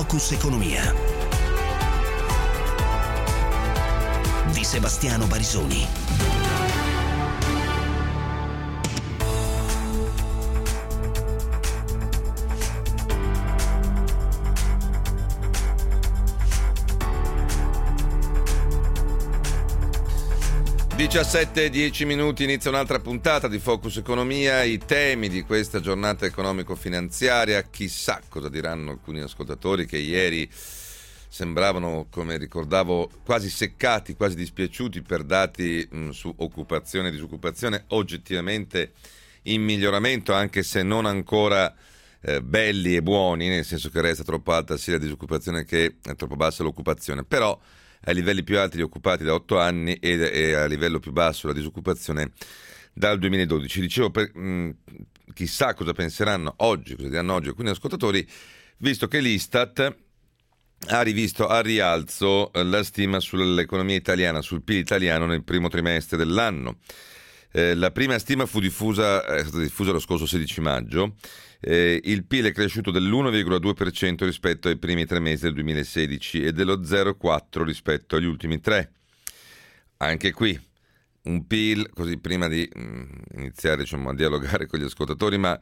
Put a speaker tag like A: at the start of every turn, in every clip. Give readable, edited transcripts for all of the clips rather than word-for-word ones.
A: Focus Economia di Sebastiano Barisoni.
B: (17:10) inizia un'altra puntata di Focus Economia. I temi di questa giornata economico-finanziaria, chissà cosa diranno alcuni ascoltatori che ieri sembravano, come ricordavo, quasi seccati, quasi dispiaciuti per dati su occupazione e disoccupazione oggettivamente in miglioramento, anche se non ancora belli e buoni, nel senso che resta troppo alta sia la disoccupazione che è troppo bassa l'occupazione, però ai livelli più alti di occupati da 8 anni e a livello più basso la disoccupazione dal 2012. Dicevo, chissà cosa penseranno oggi, cosa diranno oggi alcuni ascoltatori, visto che l'Istat ha rivisto al rialzo la stima sull'economia italiana, sul PIL italiano nel primo trimestre dell'anno. La prima stima è stata diffusa lo scorso 16 maggio. Il PIL è cresciuto dell'1,2% rispetto ai primi 3 mesi del 2016 e dello 0,4% rispetto agli ultimi 3. Anche qui un PIL, così prima di iniziare a dialogare con gli ascoltatori, ma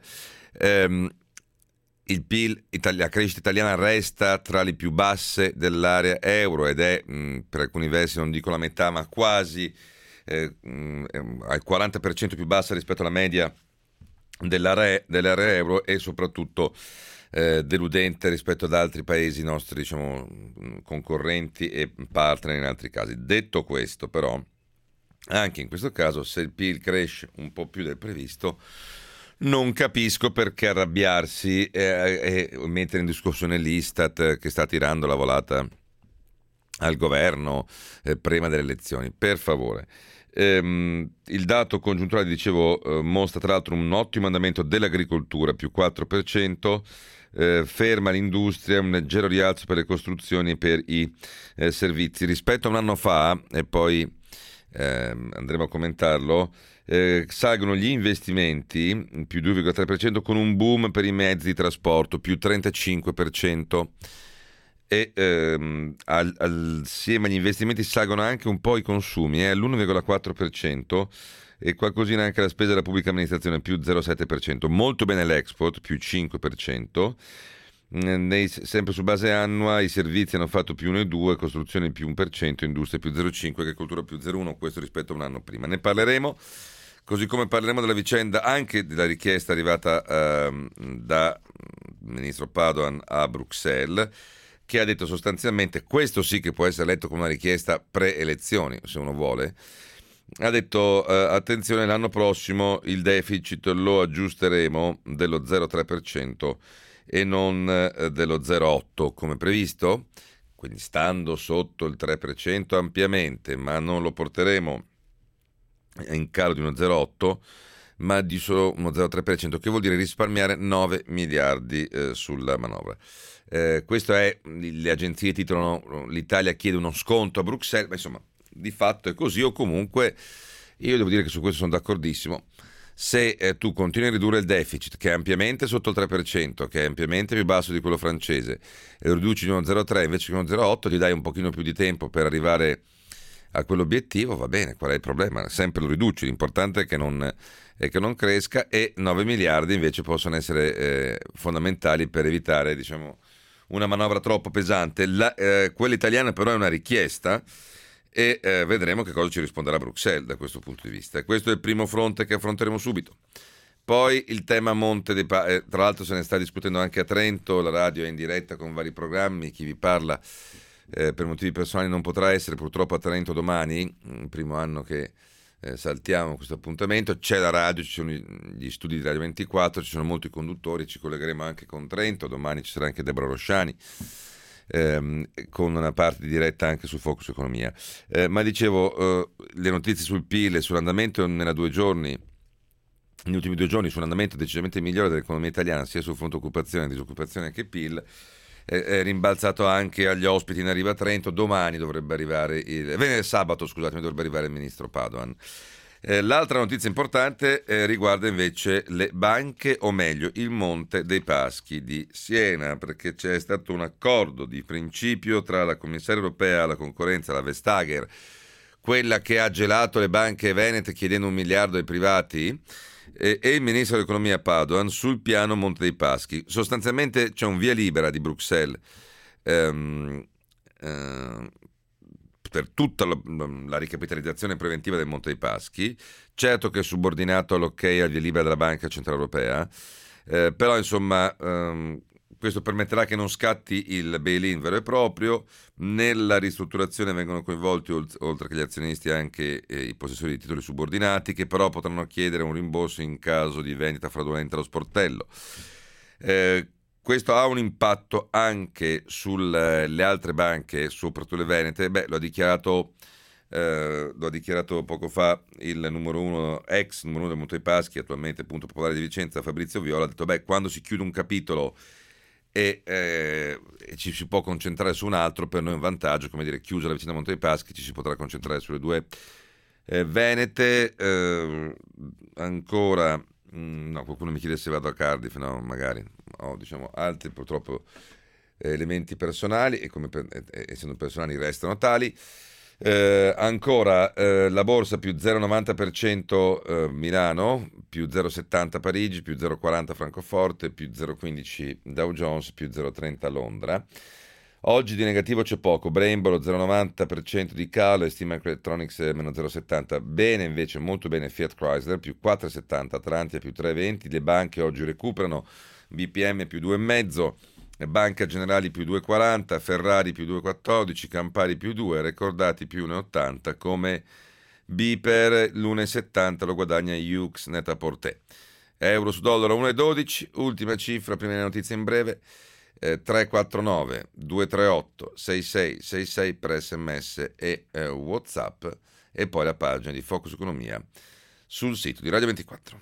B: il PIL, la crescita italiana resta tra le più basse dell'area euro ed è per alcuni versi, non dico la metà, ma quasi al 40% più bassa rispetto alla media dell'area euro e soprattutto deludente rispetto ad altri paesi nostri, concorrenti e partner in altri casi. Detto questo, però, anche in questo caso, se il PIL cresce un po' più del previsto, non capisco perché arrabbiarsi e mettere in discussione l'Istat che sta tirando la volata al governo prima delle elezioni. Per favore. Il dato congiunturale, dicevo, mostra tra l'altro un ottimo andamento dell'agricoltura, più 4%, ferma l'industria, un leggero rialzo per le costruzioni e per i servizi. Rispetto a un anno fa, e poi andremo a commentarlo, salgono gli investimenti, più 2,3%, con un boom per i mezzi di trasporto, più 35%. E assieme agli investimenti salgono anche un po' i consumi, all'1,4%, e qualcosina anche la spesa della pubblica amministrazione, più 0,7%. Molto bene l'export, più 5%. Sempre su base annua i servizi hanno fatto più 1,2%, costruzione più 1%, industria più 0,5%, agricoltura più 0,1%, questo rispetto a un anno prima. Ne parleremo, così come parleremo della vicenda, anche della richiesta arrivata da ministro Padoan a Bruxelles, che ha detto sostanzialmente, questo sì che può essere letto come una richiesta pre-elezioni, se uno vuole, ha detto attenzione, l'anno prossimo il deficit lo aggiusteremo dello 0,3% e non dello 0,8% come previsto, quindi stando sotto il 3% ampiamente, ma non lo porteremo in calo di uno 0,8%, ma di solo uno 0,3%, che vuol dire risparmiare 9 miliardi sulla manovra. Questo è, le agenzie titolano l'Italia chiede uno sconto a Bruxelles, ma insomma di fatto è così, o comunque io devo dire che su questo sono d'accordissimo. Se tu continui a ridurre il deficit, che è ampiamente sotto il 3%, che è ampiamente più basso di quello francese, e lo riduci di uno 0,3 invece che uno 0,8, gli dai un pochino più di tempo per arrivare a quell'obiettivo, va bene, qual è il problema? Sempre lo riduci, l'importante è che non cresca, e 9 miliardi invece possono essere fondamentali per evitare, una manovra troppo pesante. Quella italiana però è una richiesta e vedremo che cosa ci risponderà Bruxelles da questo punto di vista. E questo è il primo fronte che affronteremo subito. Poi il tema Monte dei Paschi, tra l'altro se ne sta discutendo anche a Trento, la radio è in diretta con vari programmi, chi vi parla per motivi personali non potrà essere purtroppo a Trento domani, il primo anno che saltiamo questo appuntamento. C'è la radio, ci sono gli studi di Radio 24, ci sono molti conduttori, ci collegheremo anche con Trento, domani ci sarà anche Deborah Rosciani con una parte di diretta anche su Focus Economia. Ma dicevo, le notizie sul PIL e sull'andamento negli ultimi 2 giorni, su un andamento decisamente migliore dell'economia italiana, sia sul fronte occupazione, disoccupazione che PIL, è rimbalzato anche agli ospiti in arrivo a Trento. Domani dovrebbe arrivare sabato dovrebbe arrivare il ministro Padoan. L'altra notizia importante riguarda invece le banche, o meglio il Monte dei Paschi di Siena, perché c'è stato un accordo di principio tra la commissaria europea alla concorrenza, la Vestager, quella che ha gelato le banche venete chiedendo 1 miliardo ai privati, e il ministro dell'economia Padoan sul piano Monte dei Paschi. Sostanzialmente c'è un via libera di Bruxelles per tutta la ricapitalizzazione preventiva del Monte dei Paschi, certo che è subordinato all'ok al via libera della Banca Centrale Europea, però insomma questo permetterà che non scatti il bail-in vero e proprio. Nella ristrutturazione vengono coinvolti oltre che gli azionisti anche i possessori di titoli subordinati, che però potranno chiedere un rimborso in caso di vendita fraudolenta allo sportello. Questo ha un impatto anche sulle altre banche, soprattutto le venete. Lo ha dichiarato poco fa il ex numero uno del Monte dei Paschi, attualmente Punto Popolare di Vicenza, Fabrizio Viola. Ha detto quando si chiude un capitolo e ci si può concentrare su un altro, per noi è un vantaggio, come dire, chiusa la vicenda Monte dei Paschi, ci si potrà concentrare sulle due venete. Ancora no, qualcuno mi chiede se vado a Cardiff, no, magari ho altri purtroppo elementi personali, e essendo personali restano tali. Ancora la borsa più 0,90% Milano, più 0,70 Parigi, più 0,40 Francoforte, più 0,15 Dow Jones, più 0,30 Londra. Oggi di negativo c'è poco, Brembolo 0,90% di calo, e Steam Electronics meno 0,70. Bene invece, molto bene Fiat Chrysler, più 4,70, Atlantia più 3,20. Le banche oggi recuperano, BPM più 2,5, Banca Generali più 2,40, Ferrari più 2,14, Campari più 2, Recordati più 1,80, come Biper l'1,70 lo guadagna Hughes Net-a-Porter. Euro su dollaro 1,12, ultima cifra, prima delle notizie in breve, 349 238 6666 per SMS e WhatsApp, e poi la pagina di Focus Economia sul sito di Radio 24.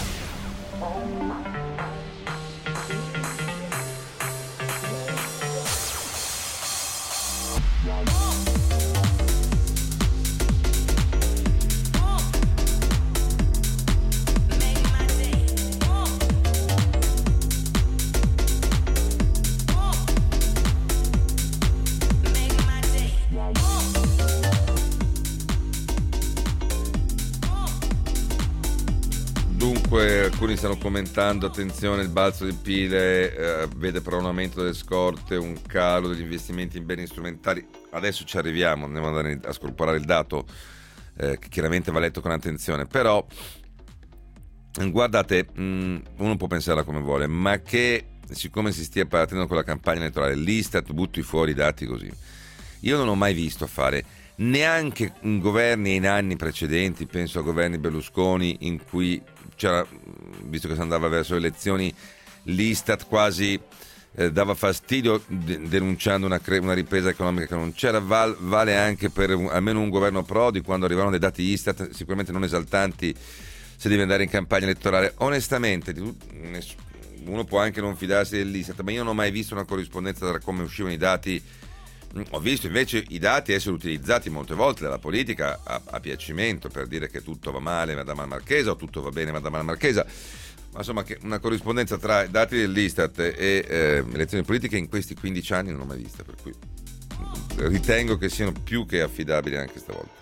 B: Alcuni stanno commentando, attenzione, il balzo del PIL vede però un aumento delle scorte, un calo degli investimenti in beni strumentali. Adesso ci arriviamo, andiamo ad andare a scorporare il dato, che chiaramente va letto con attenzione, però guardate, uno può pensarla come vuole, ma che siccome si stia partendo con la campagna elettorale, l'Istat butti fuori i dati così, io non ho mai visto fare, neanche in governi in anni precedenti, penso a governi Berlusconi, in cui c'era, visto che si andava verso le elezioni, l'Istat quasi dava fastidio denunciando una ripresa economica che non c'era. Vale anche per almeno un governo Prodi, quando arrivarono dei dati Istat sicuramente non esaltanti, se devi andare in campagna elettorale. Onestamente uno può anche non fidarsi dell'Istat, ma io non ho mai visto una corrispondenza tra come uscivano i dati. Ho visto invece i dati essere utilizzati molte volte dalla politica a piacimento, per dire che tutto va male Madama Marchesa, o tutto va bene Madama Marchesa, ma insomma che una corrispondenza tra i dati dell'Istat e elezioni politiche in questi 15 anni non l'ho mai vista, per cui ritengo che siano più che affidabili anche stavolta.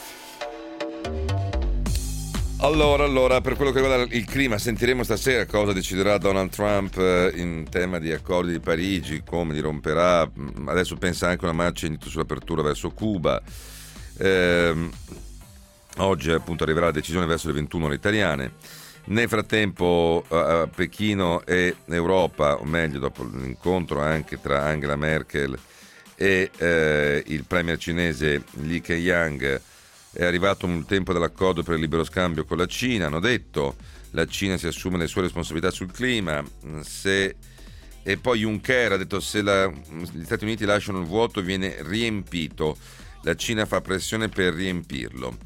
B: Allora, per quello che riguarda il clima, sentiremo stasera cosa deciderà Donald Trump in tema di accordi di Parigi, come li romperà. Adesso pensa anche a una marcia sull'apertura verso Cuba. Oggi appunto arriverà la decisione verso le 21 ore italiane. Nel frattempo a Pechino e Europa, o meglio dopo l'incontro anche tra Angela Merkel e il premier cinese Li Keqiang, è arrivato un tempo dell'accordo per il libero scambio con la Cina. Hanno detto la Cina si assume le sue responsabilità sul clima, e poi Juncker ha detto se gli Stati Uniti lasciano il vuoto viene riempito, la Cina fa pressione per riempirlo.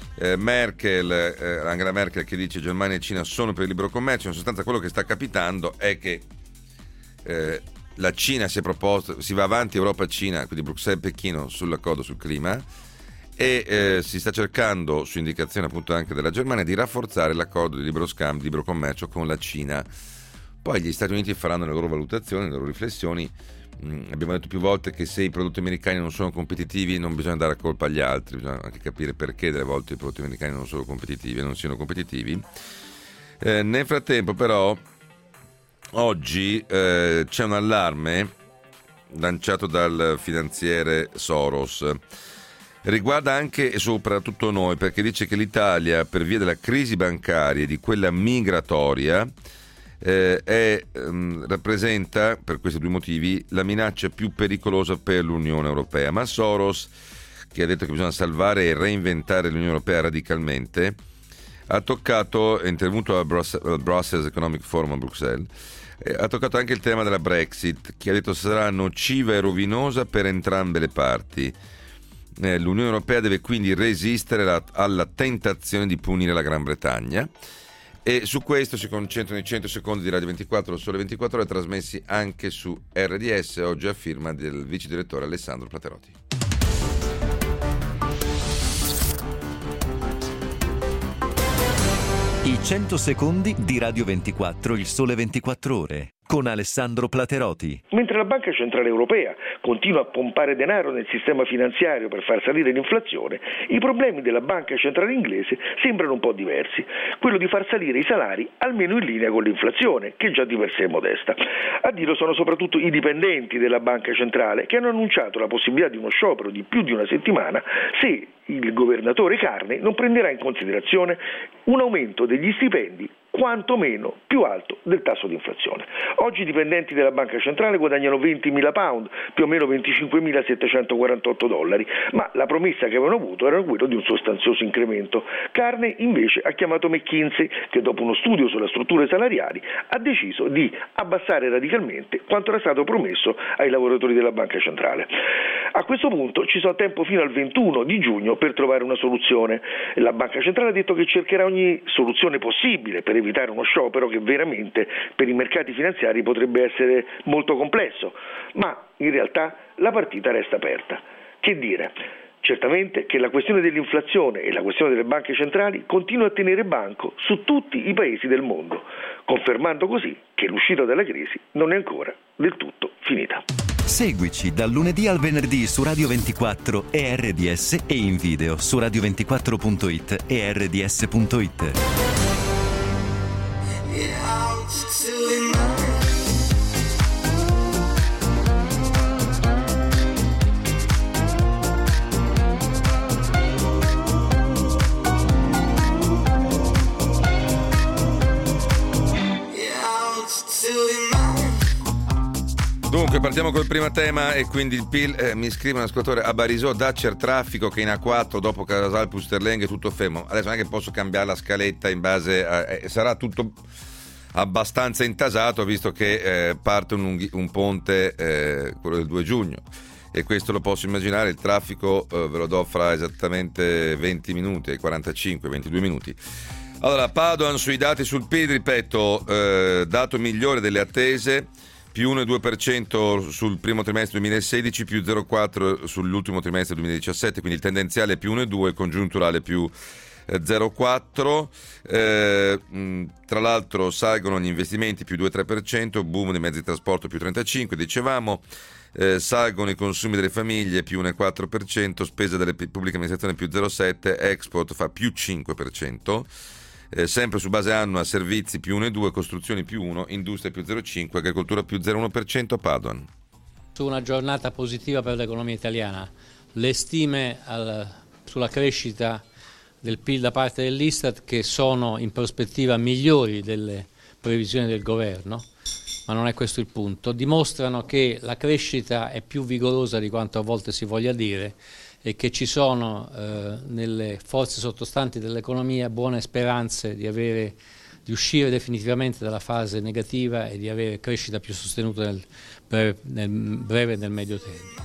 B: Angela Merkel che dice Germania e Cina sono per il libero commercio. In sostanza quello che sta capitando è che la Cina si è proposta, si va avanti Europa-Cina, quindi Bruxelles-Pechino, sull'accordo sul clima, e si sta cercando, su indicazione appunto anche della Germania, di rafforzare l'accordo di libero scambio, libero commercio con la Cina. Poi gli Stati Uniti faranno le loro valutazioni, le loro riflessioni. Abbiamo detto più volte che se i prodotti americani non sono competitivi non bisogna dare colpa agli altri, bisogna anche capire perché delle volte i prodotti americani non sono competitivi e non siano competitivi. Nel frattempo però oggi c'è un allarme lanciato dal finanziere Soros. Riguarda anche e soprattutto noi, perché dice che l'Italia, per via della crisi bancaria e di quella migratoria, rappresenta, per questi due motivi, la minaccia più pericolosa per l'Unione Europea. Ma Soros, che ha detto che bisogna salvare e reinventare l'Unione Europea radicalmente, è intervenuto al Brussels Economic Forum a Bruxelles, ha toccato anche il tema della Brexit, che ha detto sarà nociva e rovinosa per entrambe le parti. L'Unione Europea deve quindi resistere alla tentazione di punire la Gran Bretagna. E su questo si concentrano i 100 secondi di Radio 24, Sole 24 Ore, trasmessi anche su RDS, oggi a firma del vice direttore Alessandro Platerotti.
A: I 100 secondi di Radio 24, il Sole 24 Ore, con Alessandro Platerotti.
C: Mentre la Banca Centrale Europea continua a pompare denaro nel sistema finanziario per far salire l'inflazione, i problemi della Banca Centrale inglese sembrano un po' diversi. Quello di far salire i salari almeno in linea con l'inflazione, che già di per sé è modesta. A dirlo sono soprattutto i dipendenti della Banca Centrale, che hanno annunciato la possibilità di uno sciopero di più di una settimana se il governatore Carney non prenderà in considerazione un aumento degli stipendi quantomeno più alto del tasso di inflazione. Oggi i dipendenti della Banca Centrale guadagnano 20.000 pound, più o meno 25.748 dollari, ma la promessa che avevano avuto era quello di un sostanzioso incremento. Carney invece ha chiamato McKinsey, che dopo uno studio sulle strutture salariali ha deciso di abbassare radicalmente quanto era stato promesso ai lavoratori della Banca Centrale. A questo punto ci sono tempo fino al 21 di giugno per trovare una soluzione. La Banca Centrale ha detto che cercherà ogni soluzione possibile per evitare uno sciopero che veramente per i mercati finanziari potrebbe essere molto complesso, ma in realtà la partita resta aperta. Che dire? Certamente che la questione dell'inflazione e la questione delle banche centrali continua a tenere banco su tutti i paesi del mondo, confermando così che l'uscita dalla crisi non è ancora del tutto finita.
A: Seguici dal lunedì al venerdì su Radio 24 e RDS e in video su radio24.it e rds.it.
B: Dunque partiamo col primo tema e quindi il PIL, mi scrive un ascoltatore, a Barisò Dacia traffico che in A4 dopo Casal Pusterlenga è tutto fermo. Adesso non è che posso cambiare la scaletta in base a... sarà tutto abbastanza intasato visto che parte un ponte, quello del 2 giugno, e questo lo posso immaginare. Il traffico ve lo do fra esattamente 20 minuti, 45, 22 minuti. Allora, Padoan sui dati sul PIL, ripeto, dato migliore delle attese, più 1,2% sul primo trimestre 2016, più 0,4% sull'ultimo trimestre 2017, quindi il tendenziale è più 1,2%, congiunturale più 0,4%. Tra l'altro salgono gli investimenti più 2,3%, boom dei mezzi di trasporto più 35%, dicevamo, salgono i consumi delle famiglie più 1,4%, spesa delle pubbliche amministrazioni più 0,7%, export fa più 5%. Sempre su base annua, servizi più 1,2%, costruzioni più 1%, industria più 0,5%, agricoltura più 0,1%. Padoan.
D: Su una giornata positiva per l'economia italiana, le stime sulla crescita del PIL da parte dell'Istat, che sono in prospettiva migliori delle previsioni del governo, ma non è questo il punto, dimostrano che la crescita è più vigorosa di quanto a volte si voglia dire e che ci sono nelle forze sottostanti dell'economia buone speranze di uscire definitivamente dalla fase negativa e di avere crescita più sostenuta nel breve e nel medio termine.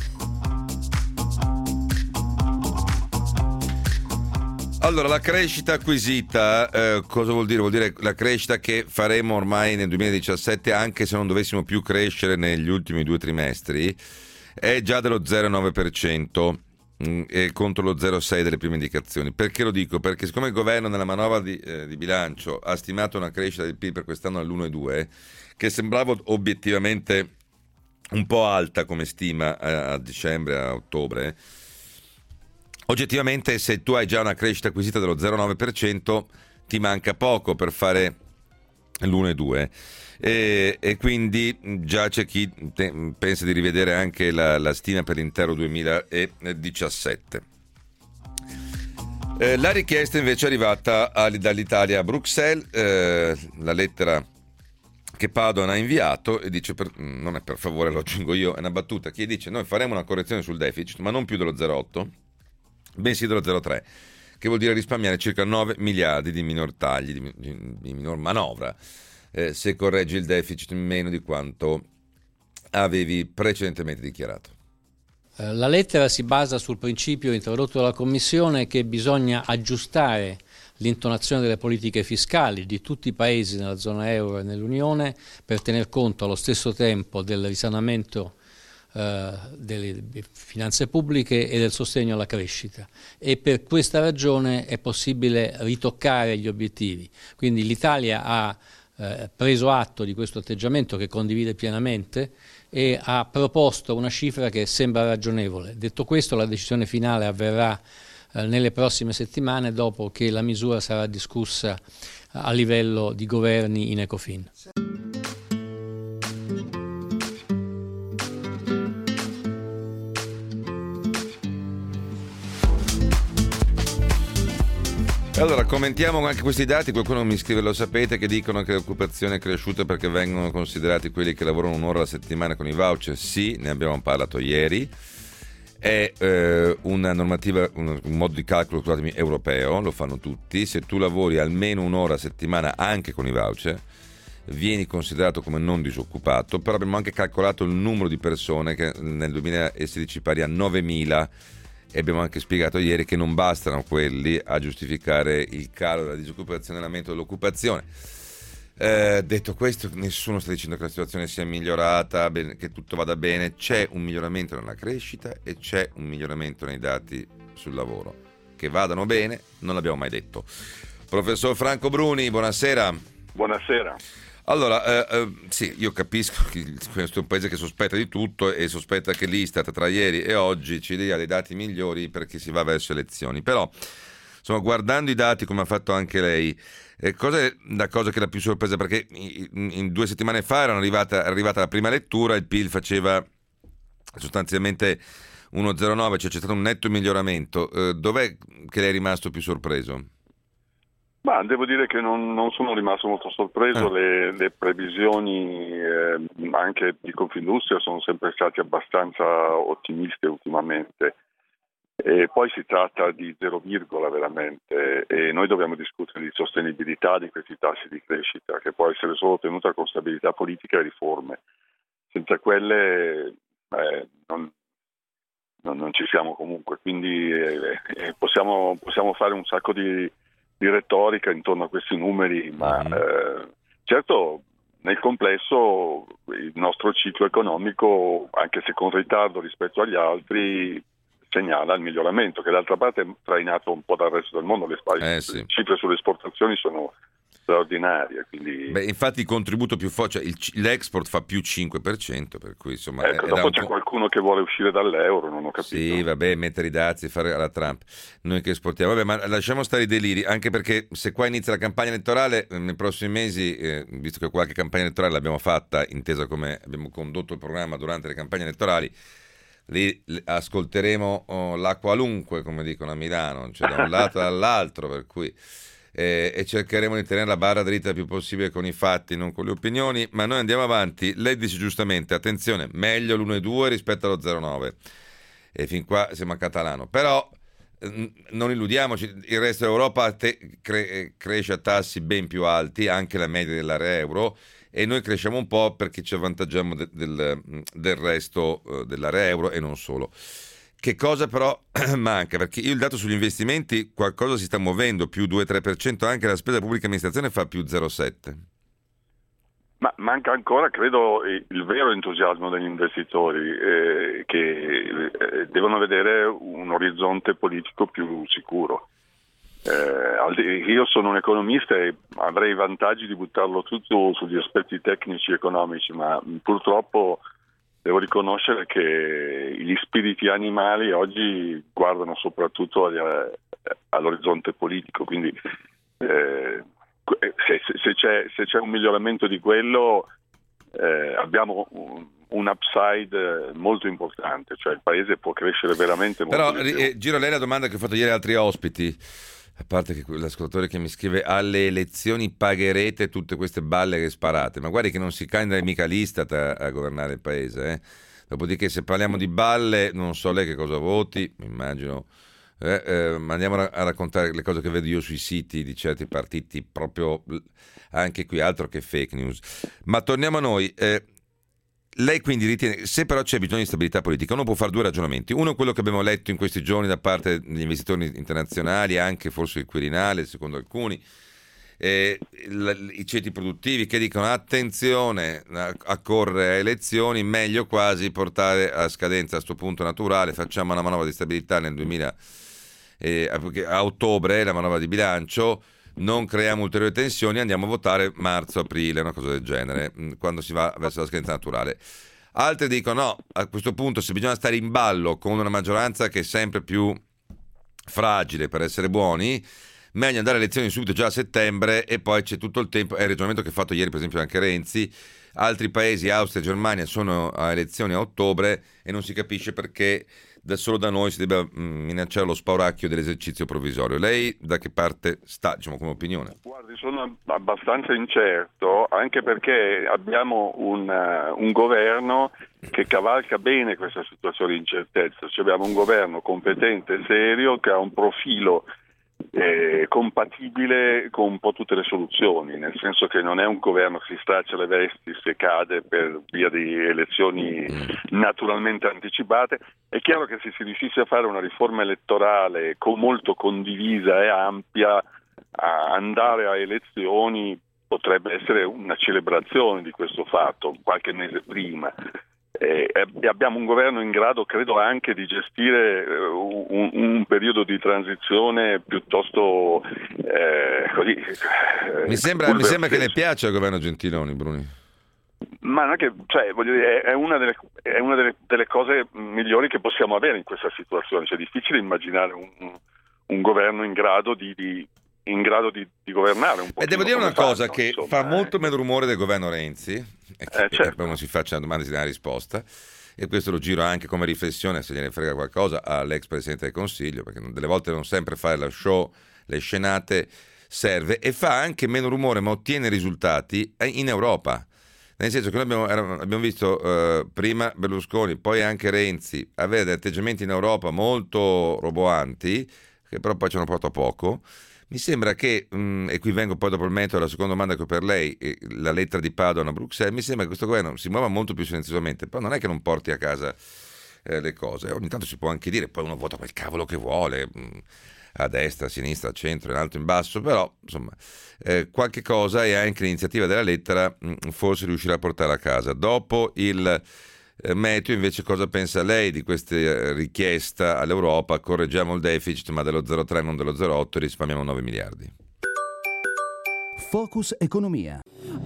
B: Allora, la crescita acquisita cosa vuol dire? Vuol dire la crescita che faremo ormai nel 2017, anche se non dovessimo più crescere negli ultimi 2 trimestri, è già dello 0,9%. e contro lo 0,6 delle prime indicazioni. Perché lo dico? Perché siccome il governo nella manovra di bilancio ha stimato una crescita del PIL per quest'anno all'1,2, che sembrava obiettivamente un po' alta come stima a dicembre, a ottobre, oggettivamente se tu hai già una crescita acquisita dello 0,9% ti manca poco per fare l'1,2 e quindi già c'è chi pensa di rivedere anche la stima per l'intero 2017. La richiesta invece è arrivata dall'Italia a Bruxelles, la lettera che Padoan ha inviato, e dice, non è per favore, lo aggiungo io, è una battuta, che dice: noi faremo una correzione sul deficit, ma non più dello 0,8, bensì dello 0,3, che vuol dire risparmiare circa 9 miliardi di minor tagli, di minor manovra, se correggi il deficit in meno di quanto avevi precedentemente dichiarato.
D: La lettera si basa sul principio introdotto dalla Commissione che bisogna aggiustare l'intonazione delle politiche fiscali di tutti i paesi nella zona euro e nell'Unione per tener conto allo stesso tempo del risanamento delle finanze pubbliche e del sostegno alla crescita, e per questa ragione è possibile ritoccare gli obiettivi. Quindi l'Italia ha preso atto di questo atteggiamento che condivide pienamente e ha proposto una cifra che sembra ragionevole. Detto questo, la decisione finale avverrà nelle prossime settimane, dopo che la misura sarà discussa a livello di governi in Ecofin.
B: Allora, commentiamo anche questi dati. Qualcuno mi scrive, lo sapete, che dicono che l'occupazione è cresciuta perché vengono considerati quelli che lavorano un'ora alla settimana con i voucher. Sì, ne abbiamo parlato ieri. È una normativa, un modo di calcolo, scusatemi, europeo, lo fanno tutti. Se tu lavori almeno un'ora a settimana anche con i voucher, vieni considerato come non disoccupato. Però abbiamo anche calcolato il numero di persone che nel 2016 pari a 9.000, e abbiamo anche spiegato ieri che non bastano quelli a giustificare il calo della disoccupazione e l'aumento dell'occupazione. Detto questo, nessuno sta dicendo che la situazione sia migliorata, che tutto vada bene. C'è un miglioramento nella crescita e c'è un miglioramento nei dati sul lavoro. Che vadano bene non l'abbiamo mai detto. Professor Franco Bruni, buonasera.
E: Buonasera.
B: Allora, sì, io capisco che questo è un paese che sospetta di tutto e sospetta che l'Istat tra ieri e oggi ci dia dei dati migliori perché si va verso elezioni. Però, insomma, guardando i dati come ha fatto anche lei, cosa è la cosa che l'ha più sorpresa? Perché in 2 settimane fa è arrivata la prima lettura, il PIL faceva sostanzialmente 1,09, cioè c'è stato un netto miglioramento. Dov'è che lei è rimasto più sorpreso?
E: Ma devo dire che non sono rimasto molto sorpreso. Le previsioni anche di Confindustria sono sempre state abbastanza ottimiste ultimamente, e poi si tratta di 0, veramente, e noi dobbiamo discutere di sostenibilità di questi tassi di crescita, che può essere solo ottenuta con stabilità politica e riforme. Senza quelle non ci siamo comunque, quindi possiamo fare un sacco di retorica intorno a questi numeri, ma certo nel complesso il nostro ciclo economico, anche se con ritardo rispetto agli altri, segnala il miglioramento, che d'altra parte è trainato un po' dal resto del mondo. Le
B: sì.
E: cifre sulle esportazioni sono straordinarie, quindi...
B: infatti il contributo più forte, l'export fa più 5%, per cui insomma
E: dopo c'è qualcuno che vuole uscire dall'euro, non ho capito.
B: Sì, vabbè, mettere i dazi, fare alla Trump, noi che esportiamo, vabbè, ma lasciamo stare i deliri, anche perché se qua inizia la campagna elettorale nei prossimi mesi, visto che qualche campagna elettorale l'abbiamo fatta, intesa come abbiamo condotto il programma durante le campagne elettorali, lì ascolteremo la qualunque, come dicono a Milano, cioè da un lato e dall'altro, per cui e cercheremo di tenere la barra dritta il più possibile con i fatti, non con le opinioni. Ma noi andiamo avanti. Lei dice giustamente, attenzione, meglio l'1,2 rispetto allo 0,9, e fin qua siamo catalano, però non illudiamoci, il resto dell'Europa cresce a tassi ben più alti, anche la media dell'area euro, e noi cresciamo un po' perché ci avvantaggiamo del resto dell'area euro e non solo. Che cosa però manca? Perché io il dato sugli investimenti qualcosa si sta muovendo, più 2-3%, anche la spesa pubblica amministrazione fa più 0,7%.
E: Ma manca ancora, credo, il vero entusiasmo degli investitori che devono vedere un orizzonte politico più sicuro. Io sono un economista e avrei i vantaggi di buttarlo tutto sugli aspetti tecnici e economici, ma purtroppo devo riconoscere che gli spiriti animali oggi guardano soprattutto all'orizzonte politico, quindi se c'è un miglioramento di quello abbiamo un upside molto importante, cioè il paese può crescere veramente molto.
B: Però giro a lei la domanda che ho fatto ieri ad altri ospiti, a parte che l'ascoltatore che mi scrive: alle elezioni pagherete tutte queste balle che sparate? Ma guardi che non si candida mica l'Istat a governare il paese, Dopodiché, se parliamo di balle, non so lei che cosa voti, immagino. Ma andiamo a raccontare le cose che vedo io sui siti di certi partiti, proprio anche qui altro che fake news. Ma torniamo a noi. Lei quindi ritiene, se però c'è bisogno di stabilità politica, uno può fare due ragionamenti. Uno è quello che abbiamo letto in questi giorni da parte degli investitori internazionali, anche forse il Quirinale, secondo alcuni, i ceti produttivi che dicono attenzione a correre a elezioni, meglio quasi portare a scadenza a sto punto naturale, facciamo una manovra di stabilità nel 2000 a ottobre, la manovra di bilancio, non creiamo ulteriori tensioni, andiamo a votare marzo-aprile, una cosa del genere, quando si va verso la scadenza naturale. Altri dicono no, a questo punto se bisogna stare in ballo con una maggioranza che è sempre più fragile per essere buoni, meglio andare a elezioni subito già a settembre e poi c'è tutto il tempo. È il ragionamento che ha fatto ieri per esempio anche Renzi. Altri paesi, Austria e Germania, sono a elezioni a ottobre e non si capisce perché solo da noi si debba minacciare lo spauracchio dell'esercizio provvisorio. Lei da che parte sta, diciamo, come opinione?
E: Guardi, sono abbastanza incerto, anche perché abbiamo un governo che cavalca bene questa situazione di incertezza. Cioè abbiamo un governo competente e serio che ha un profilo compatibile con un po' tutte le soluzioni, nel senso che non è un governo che si straccia le vesti se cade per via di elezioni naturalmente anticipate. È chiaro che se si riuscisse a fare una riforma elettorale molto condivisa e ampia, a andare a elezioni potrebbe essere una celebrazione di questo fatto qualche mese prima. E abbiamo un governo in grado, credo, anche di gestire un periodo di transizione piuttosto così.
B: Mi sembra che le piaccia il governo Gentiloni, Bruni.
E: Ma non è che, cioè, voglio dire, è una delle cose migliori che possiamo avere in questa situazione. Cioè, è difficile immaginare un governo in grado di governare un po'.
B: E devo dire una cosa che fa molto meno rumore del governo Renzi,
E: certo.
B: Poi uno si faccia una domanda e si dà una risposta, e questo lo giro anche come riflessione, se gliene frega qualcosa, all'ex Presidente del Consiglio, perché delle volte non sempre fare la show, le scenate serve, e fa anche meno rumore ma ottiene risultati in Europa. Nel senso che noi abbiamo visto prima Berlusconi, poi anche Renzi avere degli atteggiamenti in Europa molto roboanti, che però poi ci hanno portato a poco. Mi sembra che, e qui vengo poi dopo il metodo, la seconda domanda che ho per lei, la lettera di Padoan a Bruxelles, mi sembra che questo governo si muova molto più silenziosamente, però non è che non porti a casa le cose, ogni tanto si può anche dire, poi uno vota quel cavolo che vuole, a destra, a sinistra, a centro, in alto, in basso, però insomma qualche cosa, e anche l'iniziativa della lettera forse riuscirà a portare a casa. Dopo il meteo invece cosa pensa lei di questa richiesta all'Europa? Correggiamo il deficit ma dello 0,3 non dello 0,8 e risparmiamo 9 miliardi.
F: Focus Economia.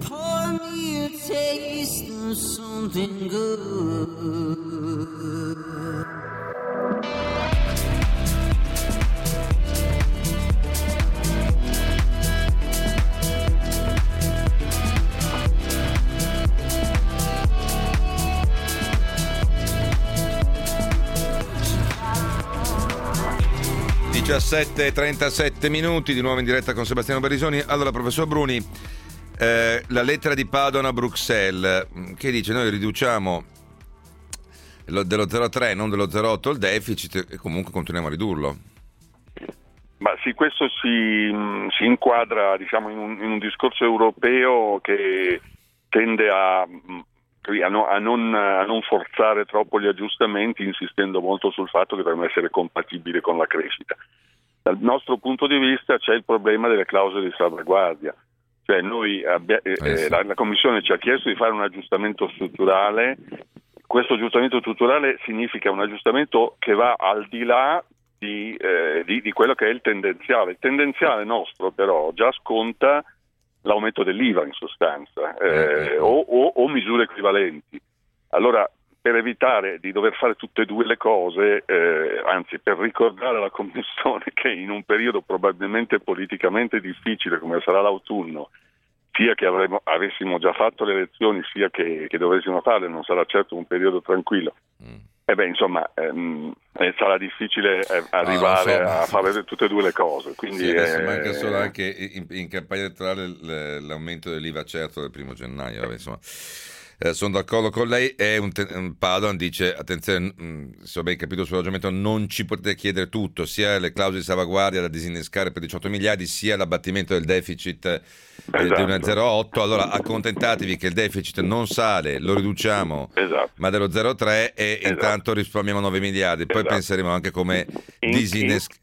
B: 17:37 minuti, di nuovo in diretta con Sebastiano Berisoni. Allora, professor Bruni, la lettera di Padoan a Bruxelles che dice noi riduciamo dello 0,3 non dello 0,8 il deficit e comunque continuiamo a ridurlo.
E: Ma sì, questo si inquadra, diciamo, in un discorso europeo che tende a non forzare troppo gli aggiustamenti, insistendo molto sul fatto che devono essere compatibili con la crescita. Dal nostro punto di vista c'è il problema delle clausole di salvaguardia. Cioè la Commissione ci ha chiesto di fare un aggiustamento strutturale. Questo aggiustamento strutturale significa un aggiustamento che va al di là di quello che è il tendenziale. Il tendenziale nostro però già sconta l'aumento dell'IVA in sostanza, o misure equivalenti. Allora, per evitare di dover fare tutte e due le cose, anzi per ricordare alla Commissione che in un periodo probabilmente politicamente difficile come sarà l'autunno, sia che avessimo già fatto le elezioni, sia che dovessimo farle, non sarà certo un periodo tranquillo. Sarà difficile arrivare a fare tutte e due le cose. Quindi
B: manca solo anche in campagna elettorale l'aumento dell'IVA certo del 1 gennaio. Vabbè, insomma. Sono d'accordo con lei. Padoan dice: attenzione, se ho ben capito il suo ragionamento, non ci potete chiedere tutto, sia le clausole di salvaguardia da disinnescare per 18 miliardi, sia l'abbattimento del deficit di 1,08. Allora accontentatevi che il deficit non sale, lo riduciamo, ma dello 0,3 e intanto risparmiamo 9 miliardi. Poi penseremo anche come disinnescare.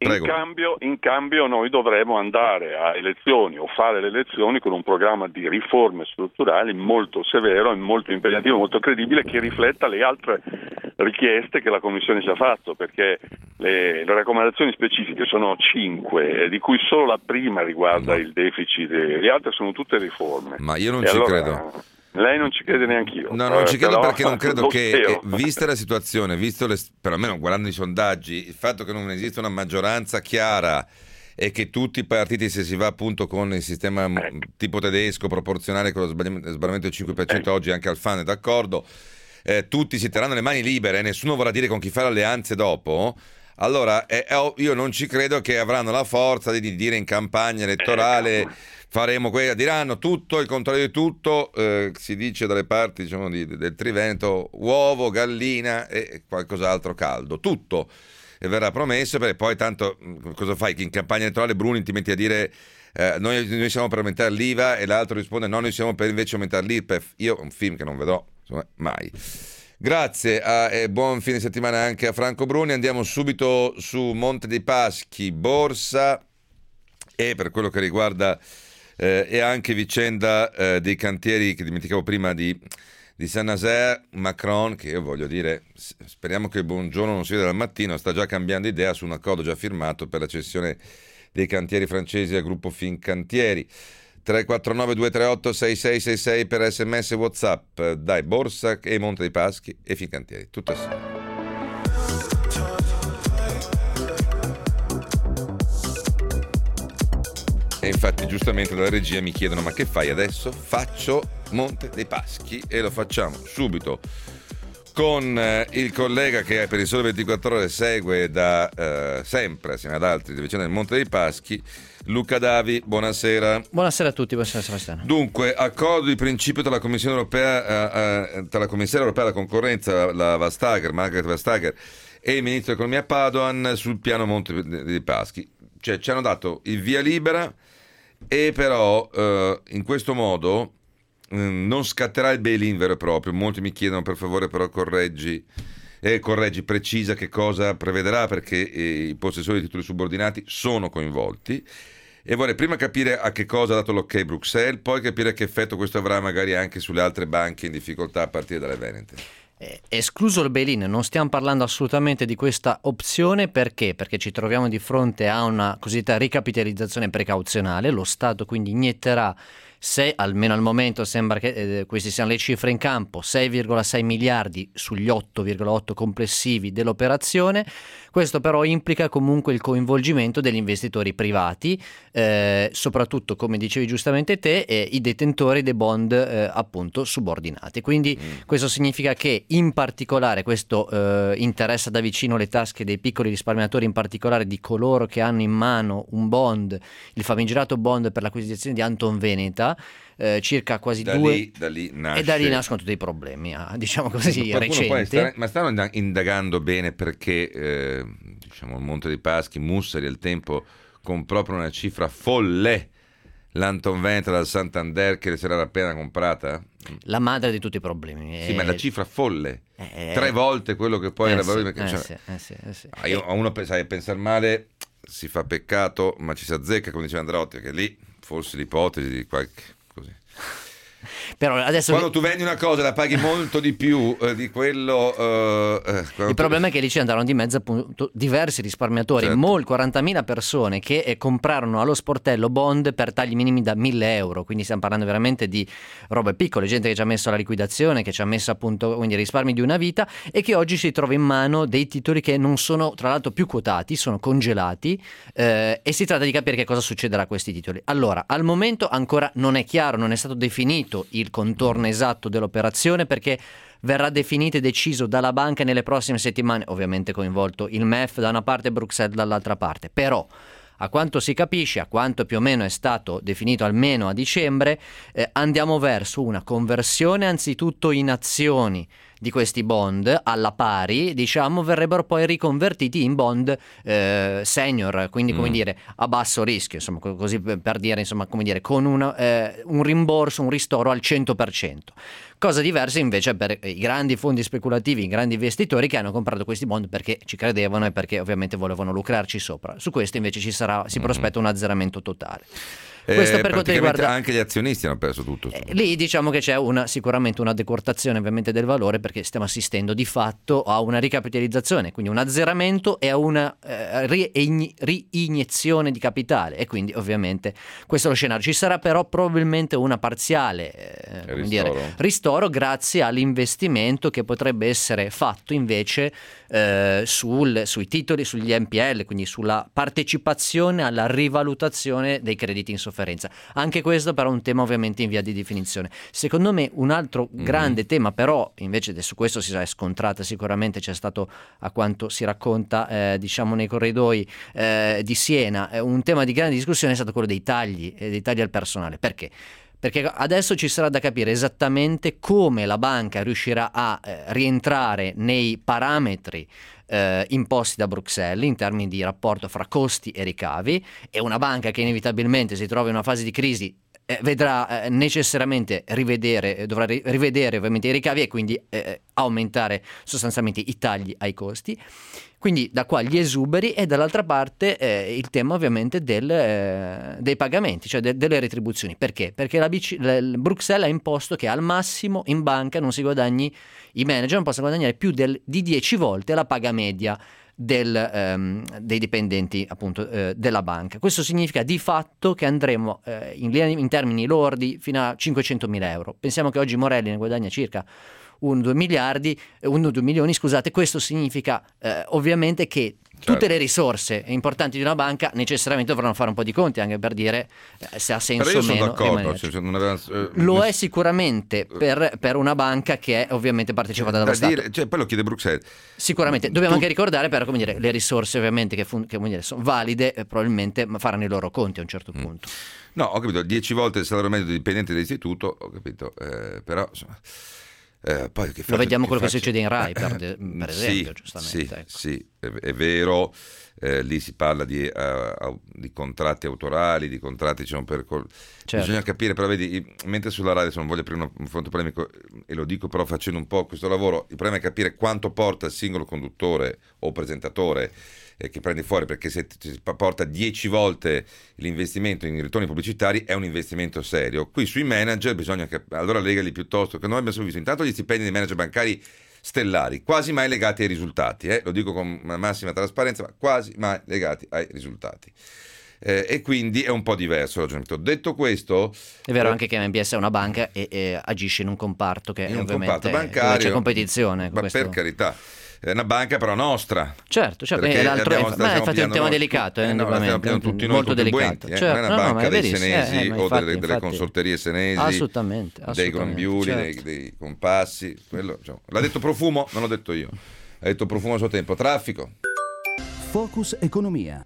E: In cambio noi dovremo andare a elezioni o fare le elezioni con un programma di riforme strutturali molto severo e molto impegnativo, molto credibile, che rifletta le altre richieste che la Commissione ci ha fatto, perché le raccomandazioni specifiche sono 5, di cui solo la prima riguarda il deficit, le altre sono tutte riforme.
B: Ma io non ci credo.
E: Lei non ci crede neanche io.
B: No, non ci credo, perché non credo che, vista la situazione, perlomeno guardando i sondaggi, il fatto che non esista una maggioranza chiara e che tutti i partiti, se si va appunto con il sistema tipo tedesco, proporzionale con lo sbarramento del 5%, oggi anche Alfano è d'accordo, tutti si terranno le mani libere, nessuno vorrà dire con chi fare alleanze dopo. Allora io non ci credo che avranno la forza di dire in campagna elettorale faremo diranno tutto, il contrario di tutto, si dice dalle parti, diciamo, del Triveneto, uovo, gallina e qualcos'altro caldo, tutto, e verrà promesso, perché poi tanto cosa fai? Che in campagna elettorale Bruni ti metti a dire noi siamo per aumentare l'IVA e l'altro risponde no, noi siamo per invece aumentare l'IRPEF. Io un film che non vedrò mai. Grazie e buon fine settimana anche a Franco Bruni. Andiamo subito su Monte dei Paschi, borsa, e per quello che riguarda e anche vicenda dei cantieri che dimenticavo prima di Saint-Nazaire. Macron, che io voglio dire, speriamo che il buongiorno non si veda dal mattino, sta già cambiando idea su un accordo già firmato per la cessione dei cantieri francesi al gruppo Fincantieri. 349 238 6666 per SMS e WhatsApp. Dai, borsa e Monte dei Paschi e Fincantieri, tutto assieme. E infatti giustamente dalla regia mi chiedono: ma che fai adesso? Faccio Monte dei Paschi, e lo facciamo subito con il collega che per il Sole 24 Ore segue da sempre, assieme ad altri, le vicende del Monte dei Paschi, Luca Davi. Buonasera.
F: Buonasera a tutti, buonasera Sebastiano.
B: Dunque, accordo di principio tra la Commissione europea, tra la Commissaria europea alla concorrenza, la Margrethe Vestager, e il Ministro dell'Economia Padoan sul piano Monte dei Paschi. Cioè ci hanno dato il via libera, e però in questo modo non scatterà il bail-in vero e proprio. Molti mi chiedono: per favore però correggi, precisa che cosa prevederà, perché i possessori di titoli subordinati sono coinvolti, e vorrei prima capire a che cosa ha dato l'ok Bruxelles, poi capire che effetto questo avrà magari anche sulle altre banche in difficoltà a partire dalle venete.
F: Escluso il bail-in, non stiamo parlando assolutamente di questa opzione. Perché? Perché ci troviamo di fronte a una cosiddetta ricapitalizzazione precauzionale. Lo Stato quindi inietterà, se almeno al momento sembra che queste siano le cifre in campo, 6,6 miliardi sugli 8,8 complessivi dell'operazione. Questo però implica comunque il coinvolgimento degli investitori privati, soprattutto, come dicevi giustamente te, i detentori dei bond appunto subordinati. Quindi questo significa che in particolare questo interessa da vicino le tasche dei piccoli risparmiatori, in particolare di coloro che hanno in mano un bond, il famigerato bond per l'acquisizione di Anton Veneta, circa quasi
B: da
F: due,
B: lì nasce.
F: E da lì nascono tutti i problemi, diciamo così, recenti.
B: Ma stanno indagando bene perché diciamo il Monte dei Paschi, Mussari al tempo comprò per una cifra folle l'Anton Veneta dal Santander, che se l'era appena comprata,
F: la madre di tutti i problemi.
B: Sì, ma la cifra folle 3 volte quello che poi era valore.
F: Sì.
B: Io a uno pensare male si fa peccato, ma ci si azzecca, come diceva Andreotti, che lì forse l'ipotesi di qualche così.
F: Però adesso
B: quando tu vendi una cosa la paghi molto di più di quello.
F: Il problema è che lì ci andarono di mezzo appunto diversi risparmiatori,
B: certo.
F: 40.000 persone che comprarono allo sportello bond per tagli minimi da 1.000 euro, quindi stiamo parlando veramente di robe piccole, gente che ci ha messo la liquidazione, che ci ha messo appunto quindi risparmi di una vita e che oggi si trova in mano dei titoli che non sono tra l'altro più quotati, sono congelati e si tratta di capire che cosa succederà a questi titoli. Allora, al momento ancora non è chiaro, non è stato definito il contorno esatto dell'operazione perché verrà definito e deciso dalla banca nelle prossime settimane, ovviamente coinvolto il MEF da una parte e Bruxelles dall'altra parte. Però a quanto si capisce, a quanto più o meno è stato definito almeno a dicembre, andiamo verso una conversione anzitutto in azioni di questi bond alla pari, diciamo, verrebbero poi riconvertiti in bond senior, quindi come dire a basso rischio, insomma, così per dire, insomma, come dire, con un rimborso, un ristoro al 100%. Cosa diversa invece per i grandi fondi speculativi, i grandi investitori che hanno comprato questi bond perché ci credevano e perché ovviamente volevano lucrarci sopra. Su questo invece si prospetta un azzeramento totale. Questo per quanto riguarda
B: anche gli azionisti hanno perso tutto.
F: Lì diciamo che c'è sicuramente una decortazione ovviamente del valore perché stiamo assistendo di fatto a una ricapitalizzazione, quindi un azzeramento e a una reiniezione di capitale e quindi ovviamente questo è lo scenario. Ci sarà però probabilmente una parziale ristoro grazie all'investimento che potrebbe essere fatto invece sui titoli, sugli NPL, quindi sulla partecipazione alla rivalutazione dei crediti in sofferenza. Anche questo però è un tema ovviamente in via di definizione. Secondo me un altro grande tema, però invece su questo si è scontrata sicuramente, c'è stato, a quanto si racconta diciamo nei corridoi di Siena, un tema di grande discussione è stato quello dei tagli al personale. Perché? Perché adesso ci sarà da capire esattamente come la banca riuscirà a rientrare nei parametri imposti da Bruxelles in termini di rapporto fra costi e ricavi, e una banca che inevitabilmente si trova in una fase di crisi vedrà necessariamente dovrà rivedere ovviamente i ricavi e quindi aumentare sostanzialmente i tagli ai costi. Quindi da qua gli esuberi e dall'altra parte il tema ovviamente dei pagamenti, cioè delle retribuzioni. Perché? Perché Bruxelles ha imposto che al massimo in banca non si guadagni, i manager non possono guadagnare più di 10 volte la paga media dei dipendenti appunto della banca. Questo significa di fatto che andremo in termini lordi fino a 500.000 euro. Pensiamo che oggi Morelli ne guadagna circa 1-2 milioni, scusate. Questo significa ovviamente che tutte le risorse importanti di una banca necessariamente dovranno fare un po' di conti anche per dire se ha senso o meno. Lo è sicuramente per una banca che è ovviamente partecipata dallo Stato.
B: Poi lo chiede Bruxelles.
F: Sicuramente. Dobbiamo anche ricordare però come dire, le risorse ovviamente che sono valide probabilmente probabilmente faranno i loro conti a un certo punto.
B: No, ho capito, 10 volte il salario medio dipendente dell'istituto, ho capito, però insomma... poi
F: lo vediamo quello che succede in Rai per esempio, giustamente.
B: Sì, è vero, lì si parla di contratti autorali, di contratti certo. Bisogna capire, però vedi, mentre sulla Rai, adesso non voglio aprire un confronto polemico e lo dico però facendo un po' questo lavoro, il problema è capire quanto porta il singolo conduttore o presentatore che prende fuori, perché se porta 10 volte l'investimento in ritorni pubblicitari è un investimento serio. Qui sui manager bisogna che allora legali piuttosto, che noi abbiamo visto intanto gli stipendi dei manager bancari stellari, quasi mai legati ai risultati, lo dico con massima trasparenza, ma quasi mai legati ai risultati. E quindi è un po' diverso il ragionamento. Detto questo,
F: è vero anche che MPS è una banca e agisce in un comparto che ovviamente
B: bancario,
F: c'è competizione,
B: ma per carità. È una banca però nostra.
F: Certo, infatti è un tema delicato, molto delicato.
B: Non è una banca dei senesi o delle consorterie senesi,
F: assolutamente.
B: dei grembiuli, dei compassi. Quello, diciamo. L'ha detto Profumo, non l'ho detto io. L'ha detto Profumo a suo tempo. Traffico.
G: Focus Economia.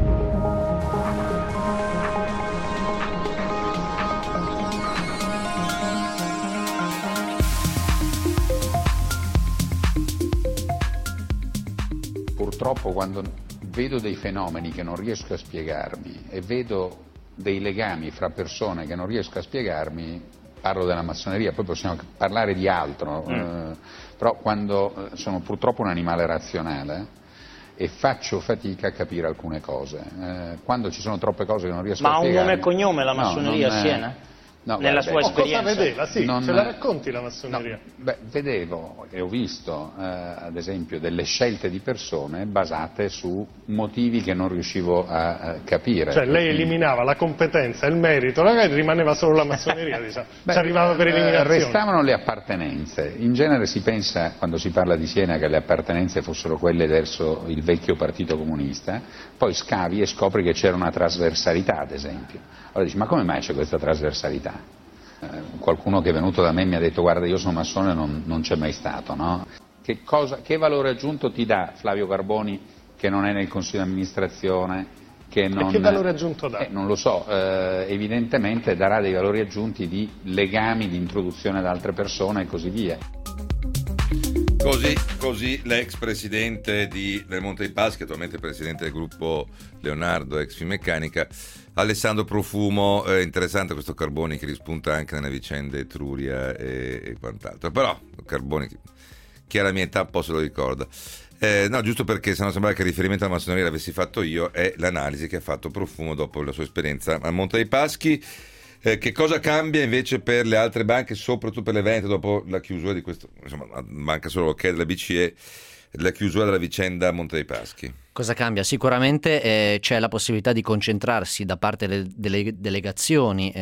H: Purtroppo quando vedo dei fenomeni che non riesco a spiegarmi e vedo dei legami fra persone che non riesco a spiegarmi, parlo della massoneria, poi possiamo parlare di altro, però quando sono purtroppo un animale razionale e faccio fatica a capire alcune cose. Quando ci sono troppe cose che non riesco a
I: spiegare...
H: spiegare...
I: Ma ha un nome e cognome la massoneria a Siena?
H: No,
I: nella sua esperienza?
J: Cosa vedeva? Sì, ce la racconti la massoneria?
H: Vedevo e ho visto ad esempio delle scelte di persone basate su motivi che non riuscivo a capire.
J: Cioè lei eliminava la competenza, il merito, magari rimaneva solo la massoneria, diciamo. Ci arrivava per eliminazione.
H: Restavano le appartenenze. In genere si pensa, quando si parla di Siena, che le appartenenze fossero quelle verso il vecchio Partito Comunista, poi scavi e scopri che c'era una trasversalità, ad esempio. Allora dici, ma come mai c'è questa trasversalità? Qualcuno che è venuto da me mi ha detto, guarda, io sono massone, non c'è mai stato, no? Che valore aggiunto ti dà Flavio Carboni che non è nel consiglio di amministrazione? Che
J: valore aggiunto dà?
H: Non lo so, evidentemente darà dei valori aggiunti di legami, di introduzione ad altre persone e così via.
B: Così l'ex presidente del Monte dei Paschi, attualmente presidente del gruppo Leonardo, ex Finmeccanica, Alessandro Profumo. Interessante questo Carboni che rispunta anche nelle vicende Etruria e quant'altro, però Carboni, chi ha la mia età un po' se lo ricorda. No, giusto perché se no sembrava che il riferimento alla massoneria l'avessi fatto io, è l'analisi che ha fatto Profumo dopo la sua esperienza al Monte dei Paschi. Che cosa cambia invece per le altre banche, soprattutto per le Venete, dopo la chiusura di questo, insomma, manca solo l'ok della BCE, la chiusura della vicenda Monte dei Paschi?
F: Cosa cambia? Sicuramente c'è la possibilità di concentrarsi da parte delle delegazioni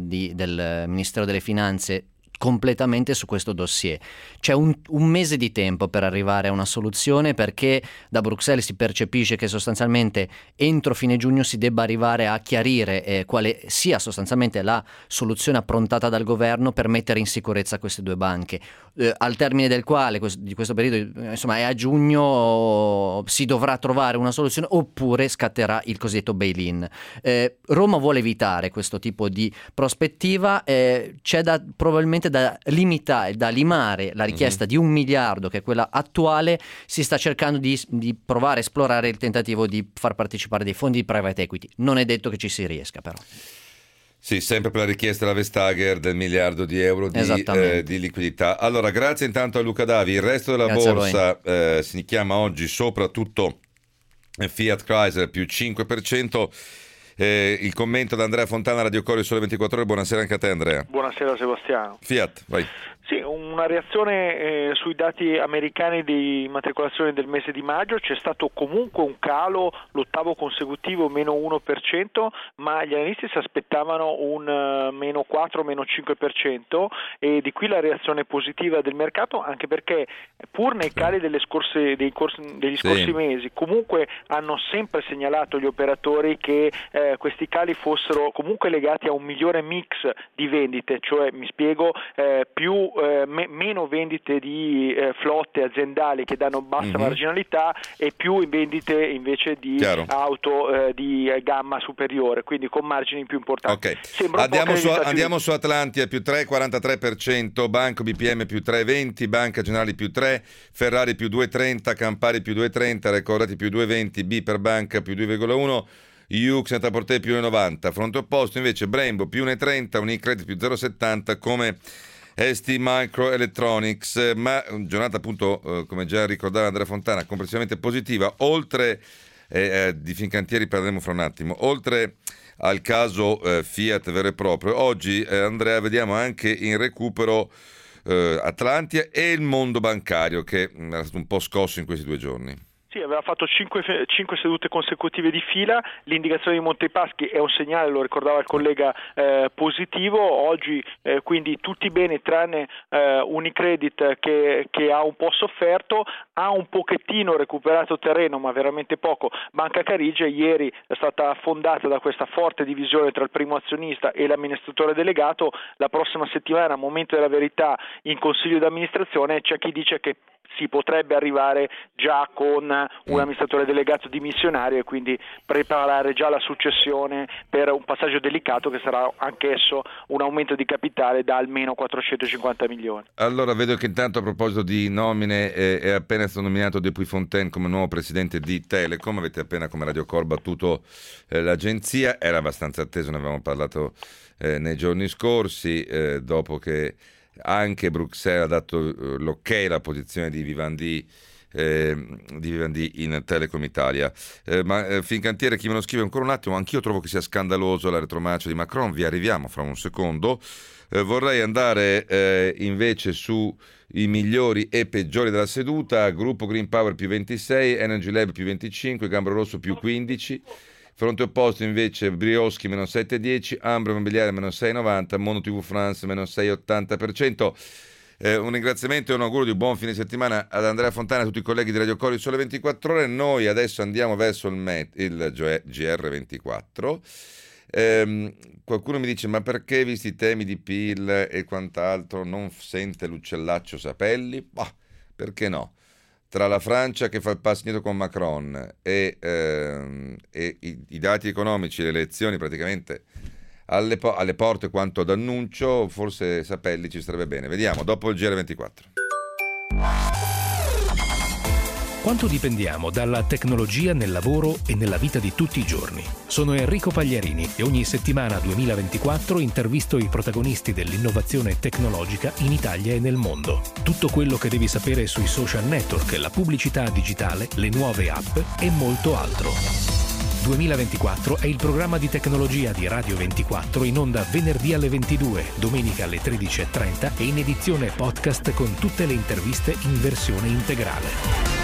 F: del Ministero delle Finanze completamente su questo dossier. C'è un mese di tempo per arrivare a una soluzione, perché da Bruxelles si percepisce che sostanzialmente entro fine giugno si debba arrivare a chiarire quale sia sostanzialmente la soluzione approntata dal governo per mettere in sicurezza queste due banche, al termine del quale di questo periodo, insomma, è a giugno, si dovrà trovare una soluzione oppure scatterà il cosiddetto bail-in. Roma vuole evitare questo tipo di prospettiva, c'è probabilmente da limitare, da limare la richiesta di 1 miliardo, che è quella attuale. Si sta cercando di provare a esplorare il tentativo di far partecipare dei fondi di private equity. Non è detto che ci si riesca, però.
B: Sì, sempre per la richiesta della Vestager del 1 miliardo di euro di liquidità. Allora, grazie intanto a Luca Davi. Il resto della borsa si chiama oggi soprattutto Fiat Chrysler più 5%. Il commento da Andrea Fontana, Radio Corio Sole 24 Ore. Buonasera anche a te, Andrea.
K: Buonasera Sebastiano.
B: Fiat, vai.
K: Sì, una reazione sui dati americani di immatricolazione del mese di maggio. C'è stato comunque un calo, l'ottavo consecutivo, meno 1%, ma gli analisti si aspettavano un meno 4, meno 5%, e di qui la reazione positiva del mercato, anche perché pur nei cali degli scorsi mesi comunque hanno sempre segnalato gli operatori che questi cali fossero comunque legati a un migliore mix di vendite, cioè mi spiego, meno vendite di flotte aziendali che danno bassa marginalità e più vendite invece di auto di gamma superiore, quindi con margini più importanti.
B: Okay. Andiamo su Atlantia più 3,43%, Banco BPM più 3,20%, Banca Generali più 3%, Ferrari più 2,30%, Campari più 2,30%, Recordati più 2,20%, B per Banca più 2,1%, Yux Net-a-Porter più 1,90%. Fronte opposto invece Brembo più 1,30%, Unicredit più 0,70%, come ST Microelectronics, ma giornata appunto, come già ricordava Andrea Fontana, complessivamente positiva. Oltre di Fincantieri parleremo fra un attimo, oltre al caso Fiat vero e proprio, oggi Andrea vediamo anche in recupero Atlantia e il mondo bancario, che era stato un po' scosso in questi 2 giorni.
K: Sì, aveva fatto 5 sedute consecutive di fila. L'indicazione di Monte dei Paschi è un segnale, lo ricordava il collega, positivo. Oggi quindi tutti bene, tranne Unicredit che ha un po' sofferto, ha un pochettino recuperato terreno, ma veramente poco. Banca Carige ieri è stata affondata da questa forte divisione tra il primo azionista e l'amministratore delegato. La prossima settimana, momento della verità in consiglio di amministrazione, c'è chi dice che si potrebbe arrivare già con un amministratore delegato dimissionario e quindi preparare già la successione per un passaggio delicato che sarà anch'esso un aumento di capitale da almeno 450 milioni.
B: Allora, vedo che intanto a proposito di nomine è appena stato nominato Depuy Fontaine come nuovo presidente di Telecom. Avete appena come Radio Cor battuto l'agenzia, era abbastanza atteso, ne avevamo parlato nei giorni scorsi, dopo che anche Bruxelles ha dato l'ok alla posizione di Vivendi di Vivendi in Telecom Italia. Ma Fincantiere, chi me lo scrive ancora un attimo, anch'io trovo che sia scandaloso la retromarcia di Macron, vi arriviamo fra un secondo. Vorrei andare invece su i migliori e peggiori della seduta. Gruppo Green Power più 26, Energy Lab più 25, Gambro Rosso più 15. Fronte opposto invece Brioschi meno 7,10, Ambro Immobiliare meno 6,90, Mono TV France meno 6,80%. Un ringraziamento e un augurio di buon fine settimana ad Andrea Fontana e a tutti i colleghi di Radio Cori Sole 24 Ore. Noi adesso andiamo verso il GR24. Qualcuno mi dice: ma perché, visti i temi di PIL e quant'altro, non sente l'uccellaccio Sapelli? Bah, perché no? Tra la Francia che fa il passo indietro con Macron e i dati economici, le elezioni praticamente alle porte quanto ad annuncio, forse Sapelli ci starebbe bene. Vediamo dopo il GR24.
L: Quanto dipendiamo dalla tecnologia nel lavoro e nella vita di tutti i giorni? Sono Enrico Pagliarini e ogni settimana 2024 intervisto i protagonisti dell'innovazione tecnologica in Italia e nel mondo. Tutto quello che devi sapere sui social network, la pubblicità digitale, le nuove app e molto altro. 2024 è il programma di tecnologia di Radio 24, in onda venerdì alle 22, domenica alle 13:30 e in edizione podcast con tutte le interviste in versione integrale.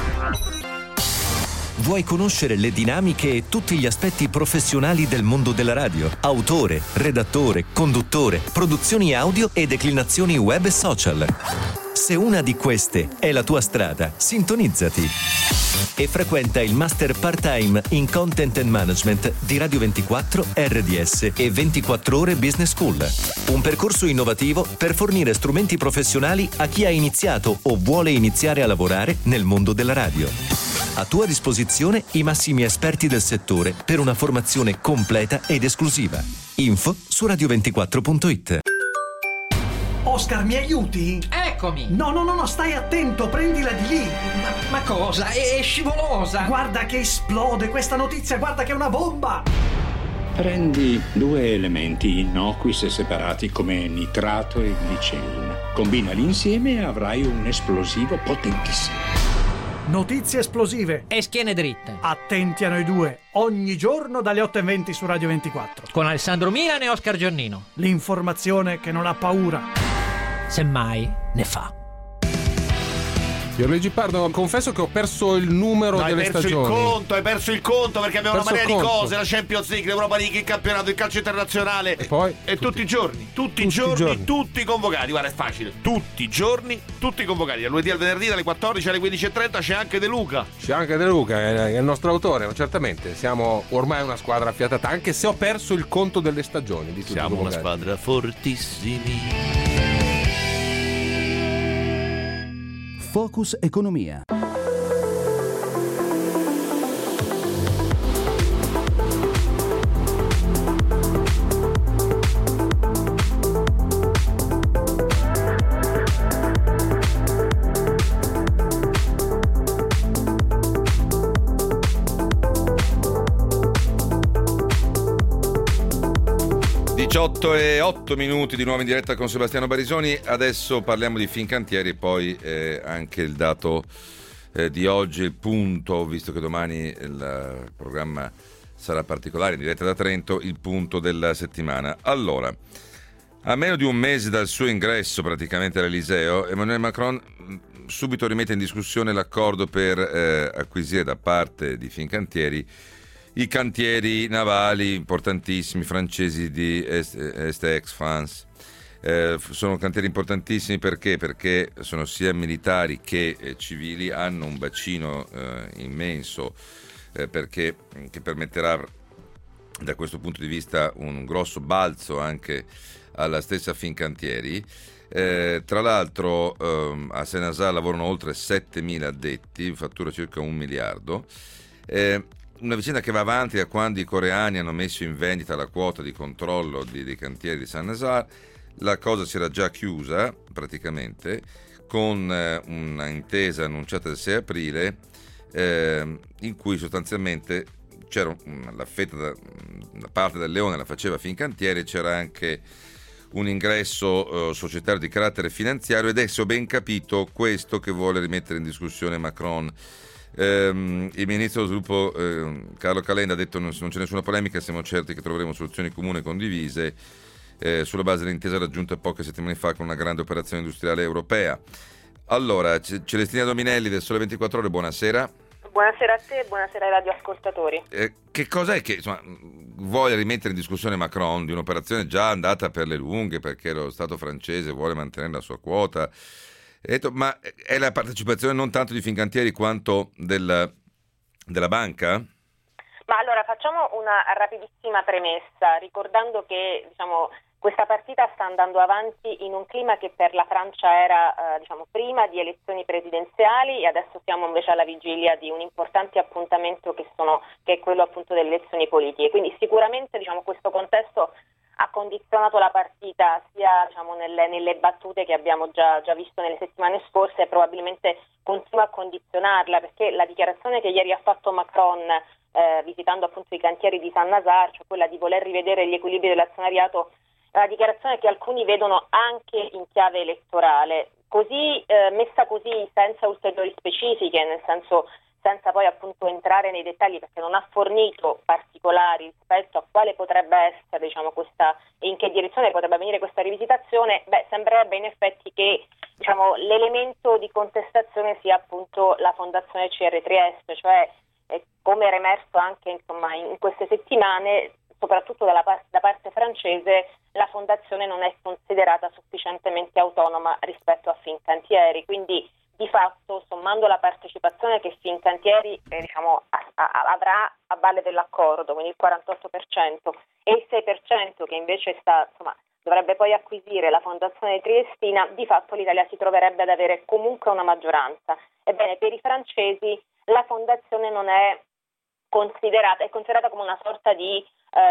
A: Vuoi conoscere le dinamiche e tutti gli aspetti professionali del mondo della radio? Autore, redattore, conduttore, produzioni audio e declinazioni web e social. Se una di queste è la tua strada, sintonizzati e frequenta il Master Part-Time in Content and Management di Radio 24, RDS e 24 Ore Business School. Un percorso innovativo per fornire strumenti professionali a chi ha iniziato o vuole iniziare a lavorare nel mondo della radio. A tua disposizione i massimi esperti del settore per una formazione completa ed esclusiva. Info su radio24.it.
M: Oscar, mi aiuti?
I: Eccomi!
M: No, stai attento, prendila di lì!
I: Ma cosa? È scivolosa!
M: Guarda che esplode questa notizia, guarda che è una bomba!
N: Prendi due elementi innocui se separati come nitrato e glicerina. Combinali insieme e avrai un esplosivo potentissimo.
M: Notizie esplosive
I: e schiene dritte.
M: Attenti a noi due, ogni giorno dalle 8:20 su Radio 24.
I: Con Alessandro Milan e Oscar Giannino.
M: L'informazione che non ha paura.
I: Semmai ne fa.
O: Pierluigi Pardo, confesso che ho perso il numero delle stagioni.
P: Hai perso il conto perché abbiamo una marea di cose, la Champions League, l'Europa League, il campionato, il calcio internazionale.
O: E poi?
P: E tutti i giorni, tutti convocati. Guarda, è facile, tutti i giorni, tutti convocati. Dal lunedì al venerdì, dalle 14 alle 15:30 c'è anche De Luca.
O: È il nostro autore, certamente. Siamo ormai una squadra affiatata, anche se ho perso il conto delle stagioni. Di tutti
P: siamo
O: convocati.
P: Una squadra fortissimi.
G: Focus Economia.
B: e 8 minuti di nuovo in diretta con Sebastiano Barisoni. Adesso parliamo di Fincantieri e poi anche il dato di oggi, il punto, visto che domani il programma sarà particolare in diretta da Trento, il punto della settimana. Allora, a meno di un mese dal suo ingresso praticamente all'Eliseo, Emmanuel Macron subito rimette in discussione l'accordo per acquisire da parte di Fincantieri i cantieri navali importantissimi francesi di STX France. Sono cantieri importantissimi perché sono sia militari che civili, hanno un bacino immenso che permetterà da questo punto di vista un grosso balzo anche alla stessa Fincantieri. Tra l'altro a Saint-Nazaire lavorano oltre 7.000 addetti, fattura circa 1 miliardo. Una vicenda che va avanti da quando i coreani hanno messo in vendita la quota di controllo dei cantieri di Saint-Nazaire. La cosa si era già chiusa praticamente con una intesa annunciata il 6 aprile in cui sostanzialmente c'era la fetta, la parte del leone la faceva Fincantieri, c'era anche un ingresso societario di carattere finanziario, ed è, se ho ben capito, questo che vuole rimettere in discussione Macron. Il ministro dello sviluppo Carlo Calenda ha detto non c'è nessuna polemica, siamo certi che troveremo soluzioni comuni e condivise sulla base dell'intesa raggiunta poche settimane fa con una grande operazione industriale europea. Allora, Celestina Dominelli del Sole 24 Ore, buonasera.
Q: Buonasera a te e buonasera ai radioascoltatori.
B: Che cos'è che vuole rimettere in discussione Macron di un'operazione già andata per le lunghe, perché lo Stato francese vuole mantenere la sua quota? Ma è la partecipazione non tanto di Fincantieri quanto della banca?
Q: Ma allora facciamo una rapidissima premessa, ricordando che questa partita sta andando avanti in un clima che per la Francia era prima di elezioni presidenziali, e adesso siamo invece alla vigilia di un importante appuntamento che è quello appunto delle elezioni politiche. Quindi sicuramente questo contesto ha condizionato la partita sia nelle battute che abbiamo già visto nelle settimane scorse, e probabilmente continua a condizionarla, perché la dichiarazione che ieri ha fatto Macron visitando appunto i cantieri di Saint-Nazaire, cioè quella di voler rivedere gli equilibri dell'azionariato, è una dichiarazione che alcuni vedono anche in chiave elettorale, messa così senza ulteriori specifiche, nel senso senza poi appunto entrare nei dettagli, perché non ha fornito particolari rispetto a quale potrebbe essere questa, e in che direzione potrebbe venire questa rivisitazione. Sembrerebbe in effetti che l'elemento di contestazione sia appunto la fondazione CR Trieste, cioè come era emerso anche in queste settimane, soprattutto da parte francese, la fondazione non è considerata sufficientemente autonoma rispetto a Fincantieri, quindi di fatto, sommando la partecipazione che Fincantieri avrà a valle dell'accordo, quindi il 48%, e il 6% che invece dovrebbe poi acquisire la fondazione triestina, di fatto l'Italia si troverebbe ad avere comunque una maggioranza. Ebbene, per i francesi la fondazione non è considerata come una sorta di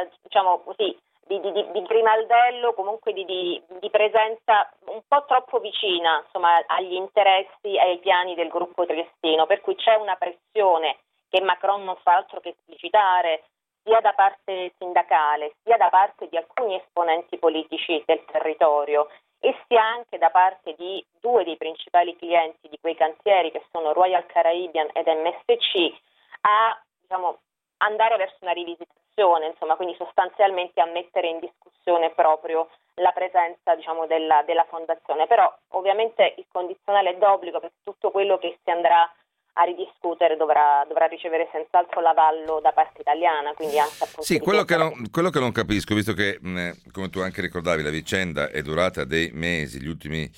Q: di grimaldello, comunque di presenza un po' troppo vicina agli interessi e ai piani del gruppo triestino, per cui c'è una pressione che Macron non fa altro che esplicitare sia da parte sindacale sia da parte di alcuni esponenti politici del territorio, e sia anche da parte di due dei principali clienti di quei cantieri, che sono Royal Caribbean ed MSC, a andare verso una rivisitazione, quindi sostanzialmente a mettere in discussione proprio la presenza della fondazione. Però ovviamente il condizionale è d'obbligo, perché tutto quello che si andrà a ridiscutere dovrà ricevere senz'altro l'avallo da parte italiana, quindi anche appunto
B: sì, quello che non capisco, visto che come tu anche ricordavi la vicenda è durata dei mesi, gli ultimi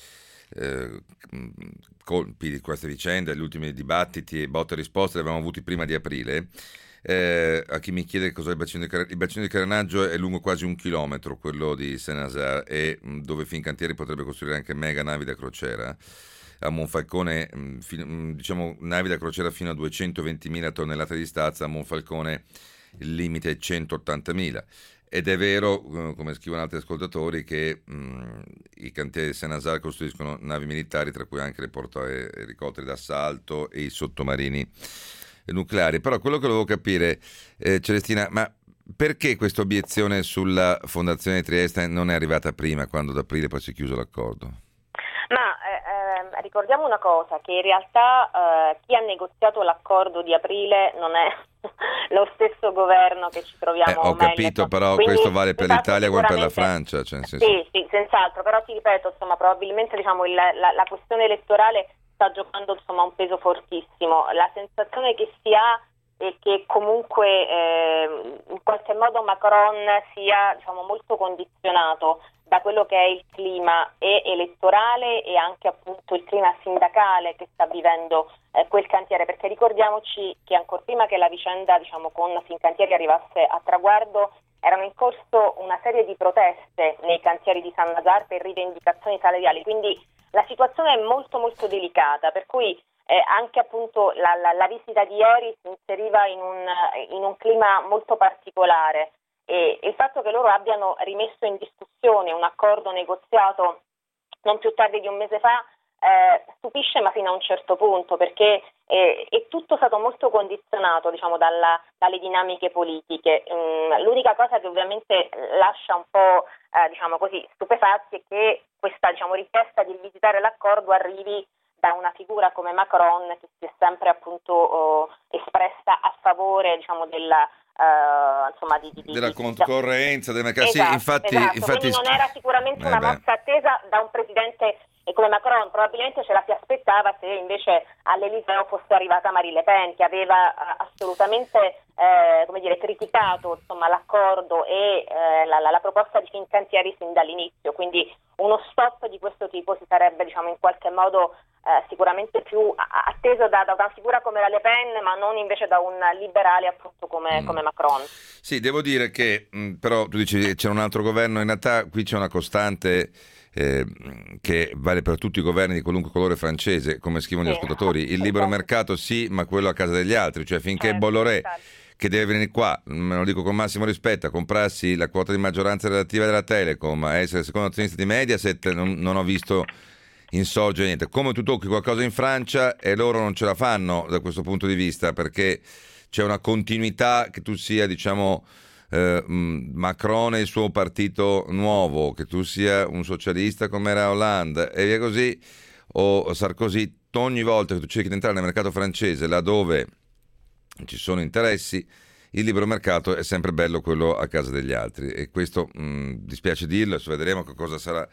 B: colpi di questa vicenda, gli ultimi dibattiti e botte e risposte li abbiamo avuti prima di aprile. A chi mi chiede cos'è il bacino di carenaggio è lungo quasi 1 chilometro, quello di Saint-Nazaire, e dove Fincantieri potrebbe costruire anche mega navi da crociera. A Monfalcone, navi da crociera fino a 220.000 tonnellate di stazza, a Monfalcone il limite è 180.000. Ed è vero, come scrivono altri ascoltatori, che i cantieri di Saint-Nazaire costruiscono navi militari, tra cui anche le elicotteri d'assalto e i sottomarini nucleari. Però quello che volevo capire, Celestina, ma perché questa obiezione sulla fondazione di Trieste non è arrivata prima, quando ad aprile poi si è chiuso l'accordo?
Q: Ma ricordiamo una cosa, che in realtà chi ha negoziato l'accordo di aprile non è lo stesso governo che ci troviamo.
B: Ho capito, però quindi, questo vale per l'Italia come per la Francia. Cioè,
Q: sì, senz'altro, però ti ripeto, probabilmente la questione elettorale sta giocando un peso fortissimo. La sensazione che si ha è che comunque in qualche modo Macron sia molto condizionato da quello che è il clima elettorale e anche appunto il clima sindacale che sta vivendo quel cantiere, perché ricordiamoci che ancora prima che la vicenda con Fincantieri arrivasse a traguardo erano in corso una serie di proteste nei cantieri di Saint-Nazaire per rivendicazioni salariali, quindi la situazione è molto molto delicata, per cui anche appunto la visita di ieri si inseriva in un clima molto particolare, e il fatto che loro abbiano rimesso in discussione un accordo negoziato non più tardi di un mese fa stupisce, ma fino a un certo punto, perché e tutto è stato molto condizionato, diciamo, dalle dinamiche politiche. L'unica cosa che ovviamente lascia un po' diciamo così stupefatti è che questa, diciamo, richiesta di visitare l'accordo arrivi da una figura come Macron, che si è sempre appunto espressa a favore, diciamo, della
B: concorrenza del mercato.
Q: Esatto,
B: sì, infatti,
Q: quindi non era sicuramente una mossa attesa da un presidente come Macron. Probabilmente ce la si aspettava se invece all'Eliseo fosse arrivata Marine Le Pen, che aveva assolutamente criticato, insomma, l'accordo e la proposta di Fincantieri sin dall'inizio. Quindi uno stop di questo tipo si sarebbe, diciamo, in qualche modo sicuramente più atteso da una figura come la Le Pen, ma non invece da un liberale appunto come Macron.
B: Sì, devo dire che però tu dici c'è un altro governo, in realtà qui c'è una costante che vale per tutti i governi di qualunque colore francese, come scrivono gli ascoltatori. Il libero mercato sì, ma quello a casa degli altri, cioè finché Bolloré, che deve venire qua, me lo dico con massimo rispetto, a comprarsi la quota di maggioranza relativa della Telecom, a essere secondo azionista di Mediaset, non ho visto insorgere niente. Come tu tocchi qualcosa in Francia e loro non ce la fanno da questo punto di vista, perché c'è una continuità, che tu sia, diciamo, Macron e il suo partito nuovo, che tu sia un socialista come era Hollande e via così, o Sarkozy, ogni volta che tu cerchi di entrare nel mercato francese laddove ci sono interessi, il libero mercato è sempre bello quello a casa degli altri, e questo dispiace dirlo, adesso vedremo che cosa sarà,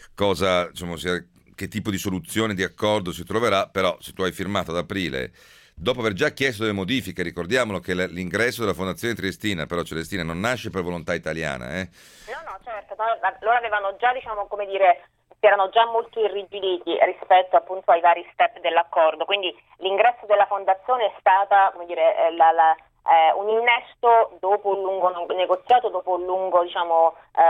B: che tipo di soluzione, di accordo si troverà. Però se tu hai firmato ad aprile, dopo aver già chiesto delle modifiche, ricordiamolo che l'ingresso della Fondazione Triestina, però Celestina, non nasce per volontà italiana.
Q: No, certo, loro avevano già, diciamo, come dire, si erano già molto irrigiditi rispetto appunto ai vari step dell'accordo, quindi l'ingresso della Fondazione è stata, come dire, un innesto dopo un lungo negoziato, dopo un lungo, diciamo,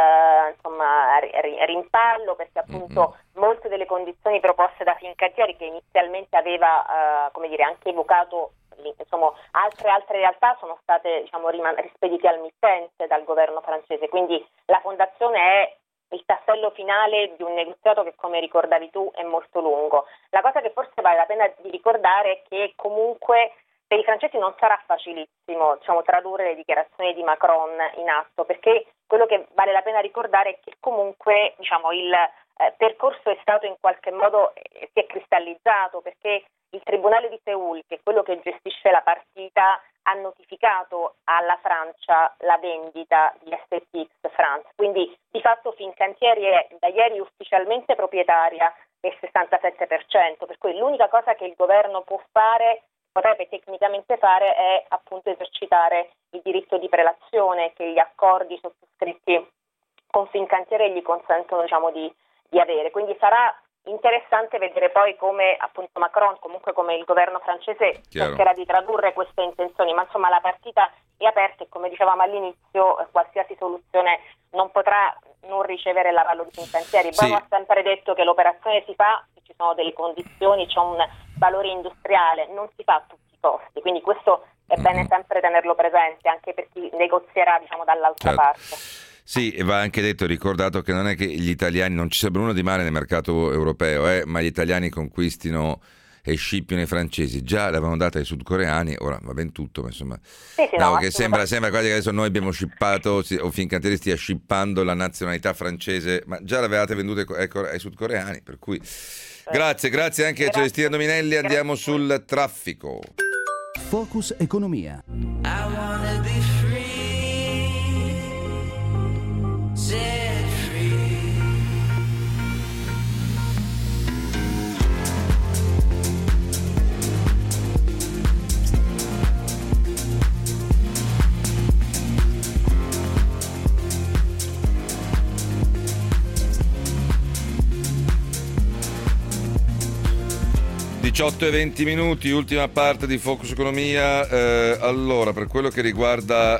Q: rimpallo, perché appunto molte delle condizioni proposte da Fincantieri, che inizialmente aveva anche evocato, insomma, altre realtà, sono state, diciamo, rispedite al mittente dal governo francese. Quindi la Fondazione è il tassello finale di un negoziato che, come ricordavi tu, è molto lungo. La cosa che forse vale la pena di ricordare è che comunque per i francesi non sarà facilissimo, diciamo, tradurre le dichiarazioni di Macron in atto, perché quello che vale la pena ricordare è che comunque, diciamo, il percorso è stato in qualche modo, si è cristallizzato, perché il Tribunale di Seul, che è quello che gestisce la partita, ha notificato alla Francia la vendita di STX France. Quindi di fatto Fincantieri è da ieri ufficialmente proprietaria del 67%, per cui l'unica cosa che il governo potrebbe tecnicamente fare è appunto esercitare il diritto di prelazione che gli accordi sottoscritti con Fincantieri gli consentono, diciamo, di avere. Quindi sarà interessante vedere poi come appunto Macron, comunque come il governo francese, cercherà di tradurre queste intenzioni, ma insomma la partita è aperta e, come dicevamo all'inizio, qualsiasi soluzione non potrà non ricevere l'avallo di Fincantieri. Sì. Bruno ha sempre detto che l'operazione si fa se ci sono delle condizioni, c'è un valore industriale, non si fa a tutti i costi, quindi questo è bene sempre tenerlo presente anche per chi negozierà, diciamo, dall'altra parte.
B: Sì, e va anche detto e ricordato che non è che gli italiani, non ci sembra nulla di male nel mercato europeo, ma gli italiani conquistino e scippino i francesi. Già l'avevano data ai sudcoreani, ora va ben tutto, ma insomma, che sembra quasi che adesso noi abbiamo scippato, o Fincantieri stia scippando la nazionalità francese, ma già l'avevate venduta ai sudcoreani, per cui grazie anche a Celestina Dominelli. Andiamo sul traffico.
G: Focus Economia.
B: e 20 minuti, ultima parte di Focus Economia. Allora, per quello che riguarda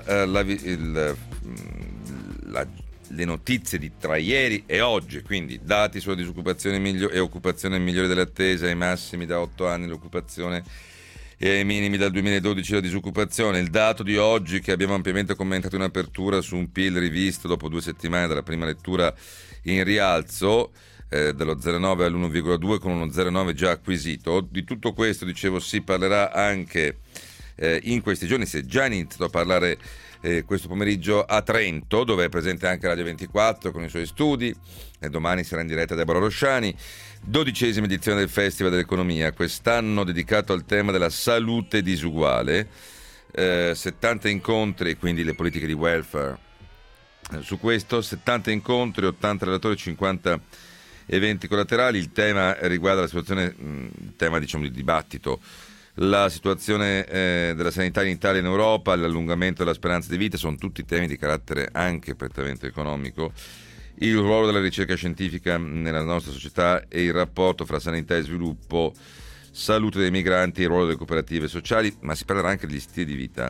B: le notizie tra ieri e oggi, quindi dati sulla disoccupazione e occupazione migliore delle attese, ai massimi da 8 anni l'occupazione e ai minimi dal 2012 la disoccupazione. Il dato di oggi, che abbiamo ampiamente commentato in apertura, su un PIL rivisto dopo 2 settimane dalla prima lettura in rialzo, dallo 0,9 all'1,2 con uno 0,9 già acquisito. Di tutto questo, dicevo, si parlerà anche in questi giorni, si è già iniziato a parlare questo pomeriggio a Trento, dove è presente anche Radio 24 con i suoi studi, e domani sarà in diretta Deborah Rosciani. 12ª edizione del Festival dell'Economia, quest'anno dedicato al tema della salute disuguale, 70 incontri, quindi le politiche di welfare su questo, 70 incontri, 80 relatori, 50 eventi collaterali. Il tema riguarda la situazione, tema diciamo di dibattito, la situazione della sanità in Italia e in Europa, l'allungamento della speranza di vita, sono tutti temi di carattere anche prettamente economico, il ruolo della ricerca scientifica nella nostra società e il rapporto fra sanità e sviluppo, salute dei migranti, il ruolo delle cooperative sociali, ma si parlerà anche degli stili di vita.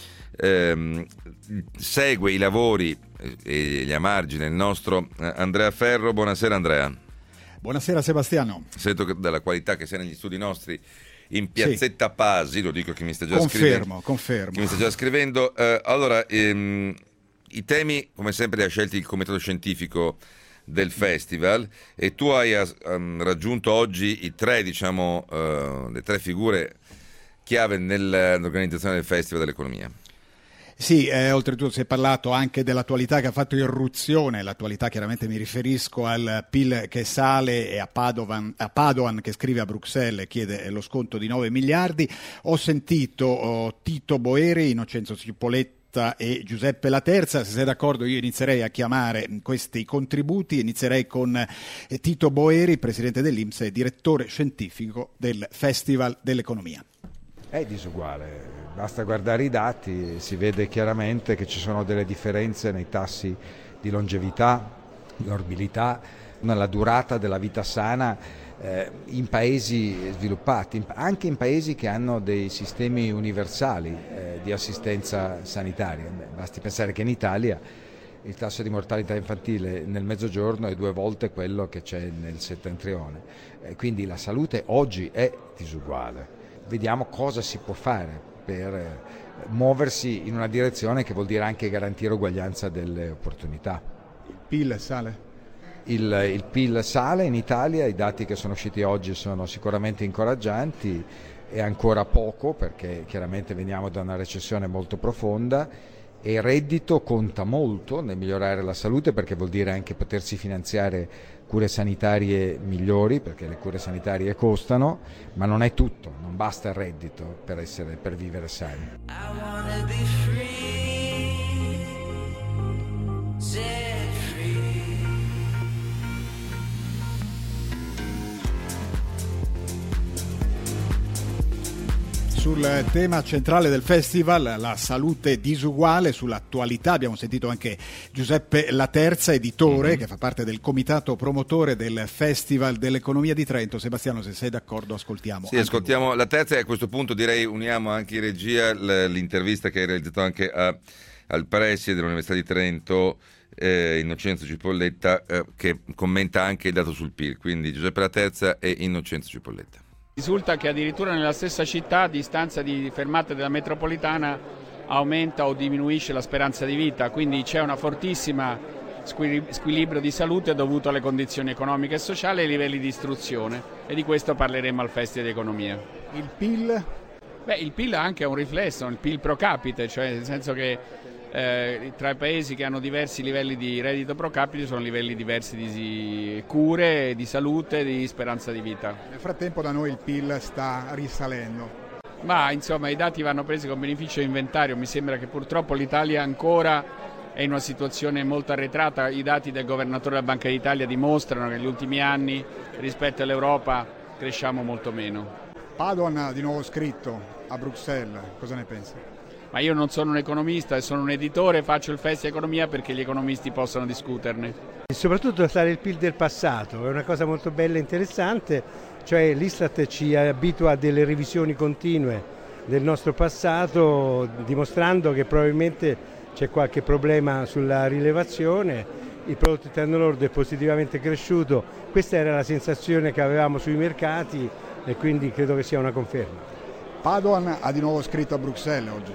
B: Segue i lavori e gli a margine il nostro Andrea Ferro. Buonasera Andrea.
R: Buonasera Sebastiano.
B: Sento che dalla qualità che sei negli studi nostri in Piazzetta Pasi, lo dico che mi sta già scrivendo.
R: Confermo.
B: Che mi sta già scrivendo. Allora, i temi, come sempre, li ha scelti il comitato scientifico del festival, e tu hai raggiunto oggi le tre figure chiave nell'organizzazione del Festival dell'Economia.
R: Sì, oltretutto si è parlato anche dell'attualità che ha fatto irruzione. L'attualità, chiaramente mi riferisco al PIL che sale e a Padoan che scrive a Bruxelles e chiede lo sconto di 9 miliardi. Ho sentito Tito Boeri, Innocenzo Cipolletta e Giuseppe Laterza. Se sei d'accordo, io inizierei a chiamare questi contributi. Inizierei con Tito Boeri, presidente dell'INPS e direttore scientifico del Festival dell'Economia.
S: È disuguale, basta guardare i dati, si vede chiaramente che ci sono delle differenze nei tassi di longevità, di morbilità, nella durata della vita sana in paesi sviluppati, anche in paesi che hanno dei sistemi universali di assistenza sanitaria. Basti pensare che in Italia il tasso di mortalità infantile nel Mezzogiorno è 2 volte quello che c'è nel Settentrione, quindi la salute oggi è disuguale. Vediamo cosa si può fare per muoversi in una direzione che vuol dire anche garantire uguaglianza delle opportunità.
R: Il PIL sale?
S: Il PIL sale in Italia, i dati che sono usciti oggi sono sicuramente incoraggianti, è ancora poco perché chiaramente veniamo da una recessione molto profonda e il reddito conta molto nel migliorare la salute, perché vuol dire anche potersi finanziare cure sanitarie migliori, perché le cure sanitarie costano, ma non è tutto, non basta il reddito per vivere sani.
R: Sul tema centrale del festival, la salute disuguale, sull'attualità, abbiamo sentito anche Giuseppe Laterza, editore, che fa parte del comitato promotore del Festival dell'Economia di Trento. Sebastiano, se sei d'accordo, ascoltiamo.
B: Sì, ascoltiamo Laterza, e a questo punto direi uniamo anche in regia l'intervista che hai realizzato anche al preside dell'Università di Trento, Innocenzo Cipolletta, che commenta anche il dato sul PIL. Quindi Giuseppe Laterza e Innocenzo Cipolletta.
T: Risulta che addirittura nella stessa città, a distanza di fermate della metropolitana, aumenta o diminuisce la speranza di vita, quindi c'è una fortissima squilibrio di salute dovuto alle condizioni economiche e sociali e ai livelli di istruzione, e di questo parleremo al Festival di Economia.
R: Il PIL?
T: Il PIL ha anche un riflesso, il PIL pro capite, cioè nel senso che tra i paesi che hanno diversi livelli di reddito pro capite sono livelli diversi di cure, di salute, di speranza di vita.
R: Nel frattempo da noi il PIL sta risalendo.
T: Ma insomma i dati vanno presi con beneficio di inventario. Mi sembra che purtroppo l'Italia ancora è in una situazione molto arretrata. I dati del governatore della Banca d'Italia dimostrano che negli ultimi anni rispetto all'Europa cresciamo molto meno.
R: Padoan ha di nuovo scritto a Bruxelles, cosa ne pensi?
T: Ma io non sono un economista, sono un editore, faccio il Festival di Economia perché gli economisti possano discuterne.
U: E soprattutto stare il PIL del passato, è una cosa molto bella e interessante, cioè l'Istat ci abitua a delle revisioni continue del nostro passato, dimostrando che probabilmente c'è qualche problema sulla rilevazione, il prodotto interno lordo è positivamente cresciuto, questa era la sensazione che avevamo sui mercati e quindi credo che sia una conferma.
R: Padoan ha di nuovo scritto a Bruxelles oggi.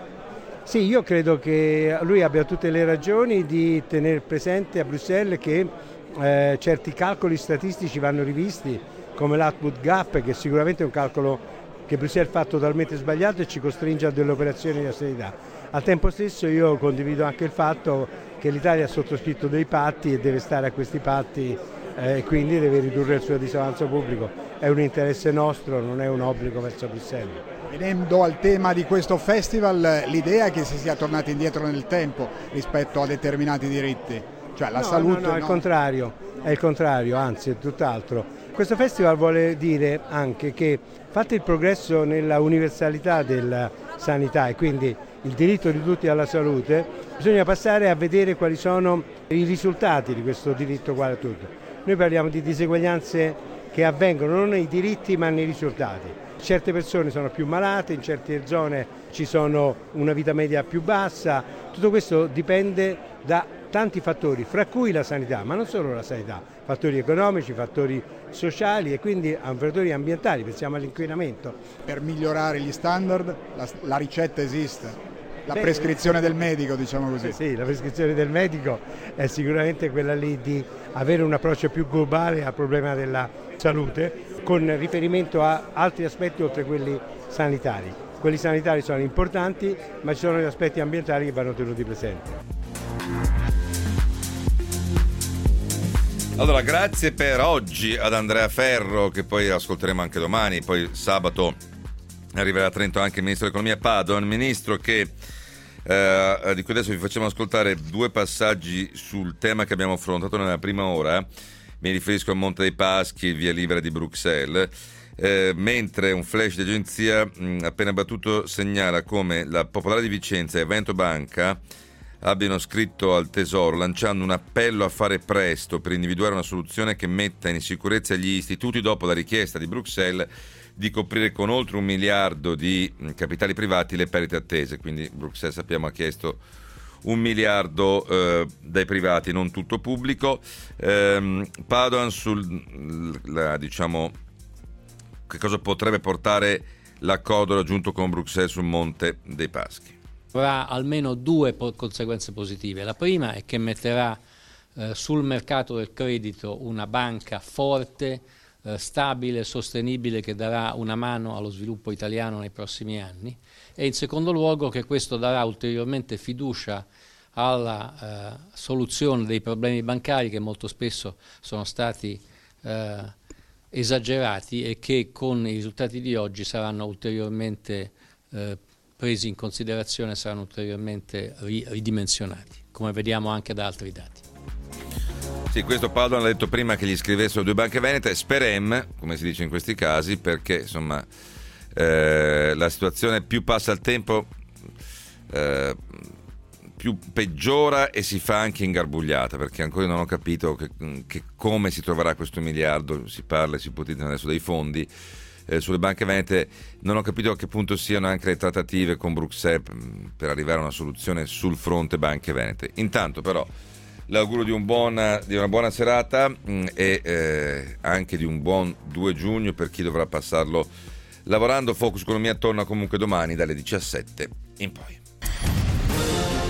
U: Sì, io credo che lui abbia tutte le ragioni di tenere presente a Bruxelles che certi calcoli statistici vanno rivisti, come l'output gap, che sicuramente è un calcolo che Bruxelles fa totalmente sbagliato e ci costringe a delle operazioni di austerità. Al tempo stesso io condivido anche il fatto che l'Italia ha sottoscritto dei patti e deve stare a questi patti e quindi deve ridurre il suo disavanzo pubblico. È un interesse nostro, non è un obbligo verso Bruxelles.
R: Venendo al tema di questo festival, l'idea è che si sia tornati indietro nel tempo rispetto a determinati diritti, cioè la salute.
U: No, è il contrario, anzi è tutt'altro. Questo festival vuole dire anche che, fatto il progresso nella universalità della sanità e quindi il diritto di tutti alla salute, bisogna passare a vedere quali sono i risultati di questo diritto uguale a tutti. Noi parliamo di diseguaglianze che avvengono non nei diritti ma nei risultati. Certe persone sono più malate, in certe zone ci sono una vita media più bassa, tutto questo dipende da tanti fattori, fra cui la sanità, ma non solo la sanità, fattori economici, fattori sociali e quindi fattori ambientali, pensiamo all'inquinamento.
R: Per migliorare gli standard la ricetta esiste, la prescrizione del medico, diciamo così.
U: Sì, la prescrizione del medico è sicuramente quella lì di avere un approccio più globale al problema della salute, con riferimento a altri aspetti oltre quelli sanitari. Quelli sanitari sono importanti, ma ci sono gli aspetti ambientali che vanno tenuti presenti.
B: Allora, grazie per oggi ad Andrea Ferro, che poi ascolteremo anche domani. Poi sabato arriverà a Trento anche il ministro dell'economia Padoan, ministro che di cui adesso vi facciamo ascoltare due passaggi sul tema che abbiamo affrontato nella prima ora. Mi riferisco a Monte dei Paschi, via libera di Bruxelles, mentre un flash di agenzia appena battuto segnala come la Popolare di Vicenza e Vento Banca abbiano scritto al Tesoro lanciando un appello a fare presto per individuare una soluzione che metta in sicurezza gli istituti dopo la richiesta di Bruxelles di coprire con oltre 1 miliardo di capitali privati le perdite attese. Quindi Bruxelles, sappiamo, ha chiesto 1 miliardo dai privati, non tutto pubblico. Padoan diciamo, che cosa potrebbe portare l'accordo raggiunto con Bruxelles sul Monte dei Paschi.
D: Avrà almeno due conseguenze positive. La prima è che metterà sul mercato del credito una banca forte, stabile, sostenibile, che darà una mano allo sviluppo italiano nei prossimi anni, e in secondo luogo che questo darà ulteriormente fiducia alla soluzione dei problemi bancari che molto spesso sono stati esagerati e che con i risultati di oggi saranno ulteriormente presi in considerazione, saranno ulteriormente ridimensionati, come vediamo anche da altri dati.
B: Sì, questo Padoan ha detto prima che gli scrivessero 2 banche venete, sperem, come si dice in questi casi, perché insomma la situazione più passa il tempo più peggiora e si fa anche ingarbugliata, perché ancora non ho capito che come si troverà questo miliardo. Si parla e si ipotizza adesso dei fondi sulle banche venete, non ho capito a che punto siano anche le trattative con Bruxelles per arrivare a una soluzione sul fronte banche venete. Intanto però l'augurio di una buona serata e anche di un buon 2 giugno per chi dovrà passarlo lavorando. Focus Economia torna comunque domani dalle 17 in poi.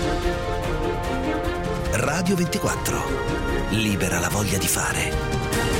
G: Radio 24. Libera la voglia di fare.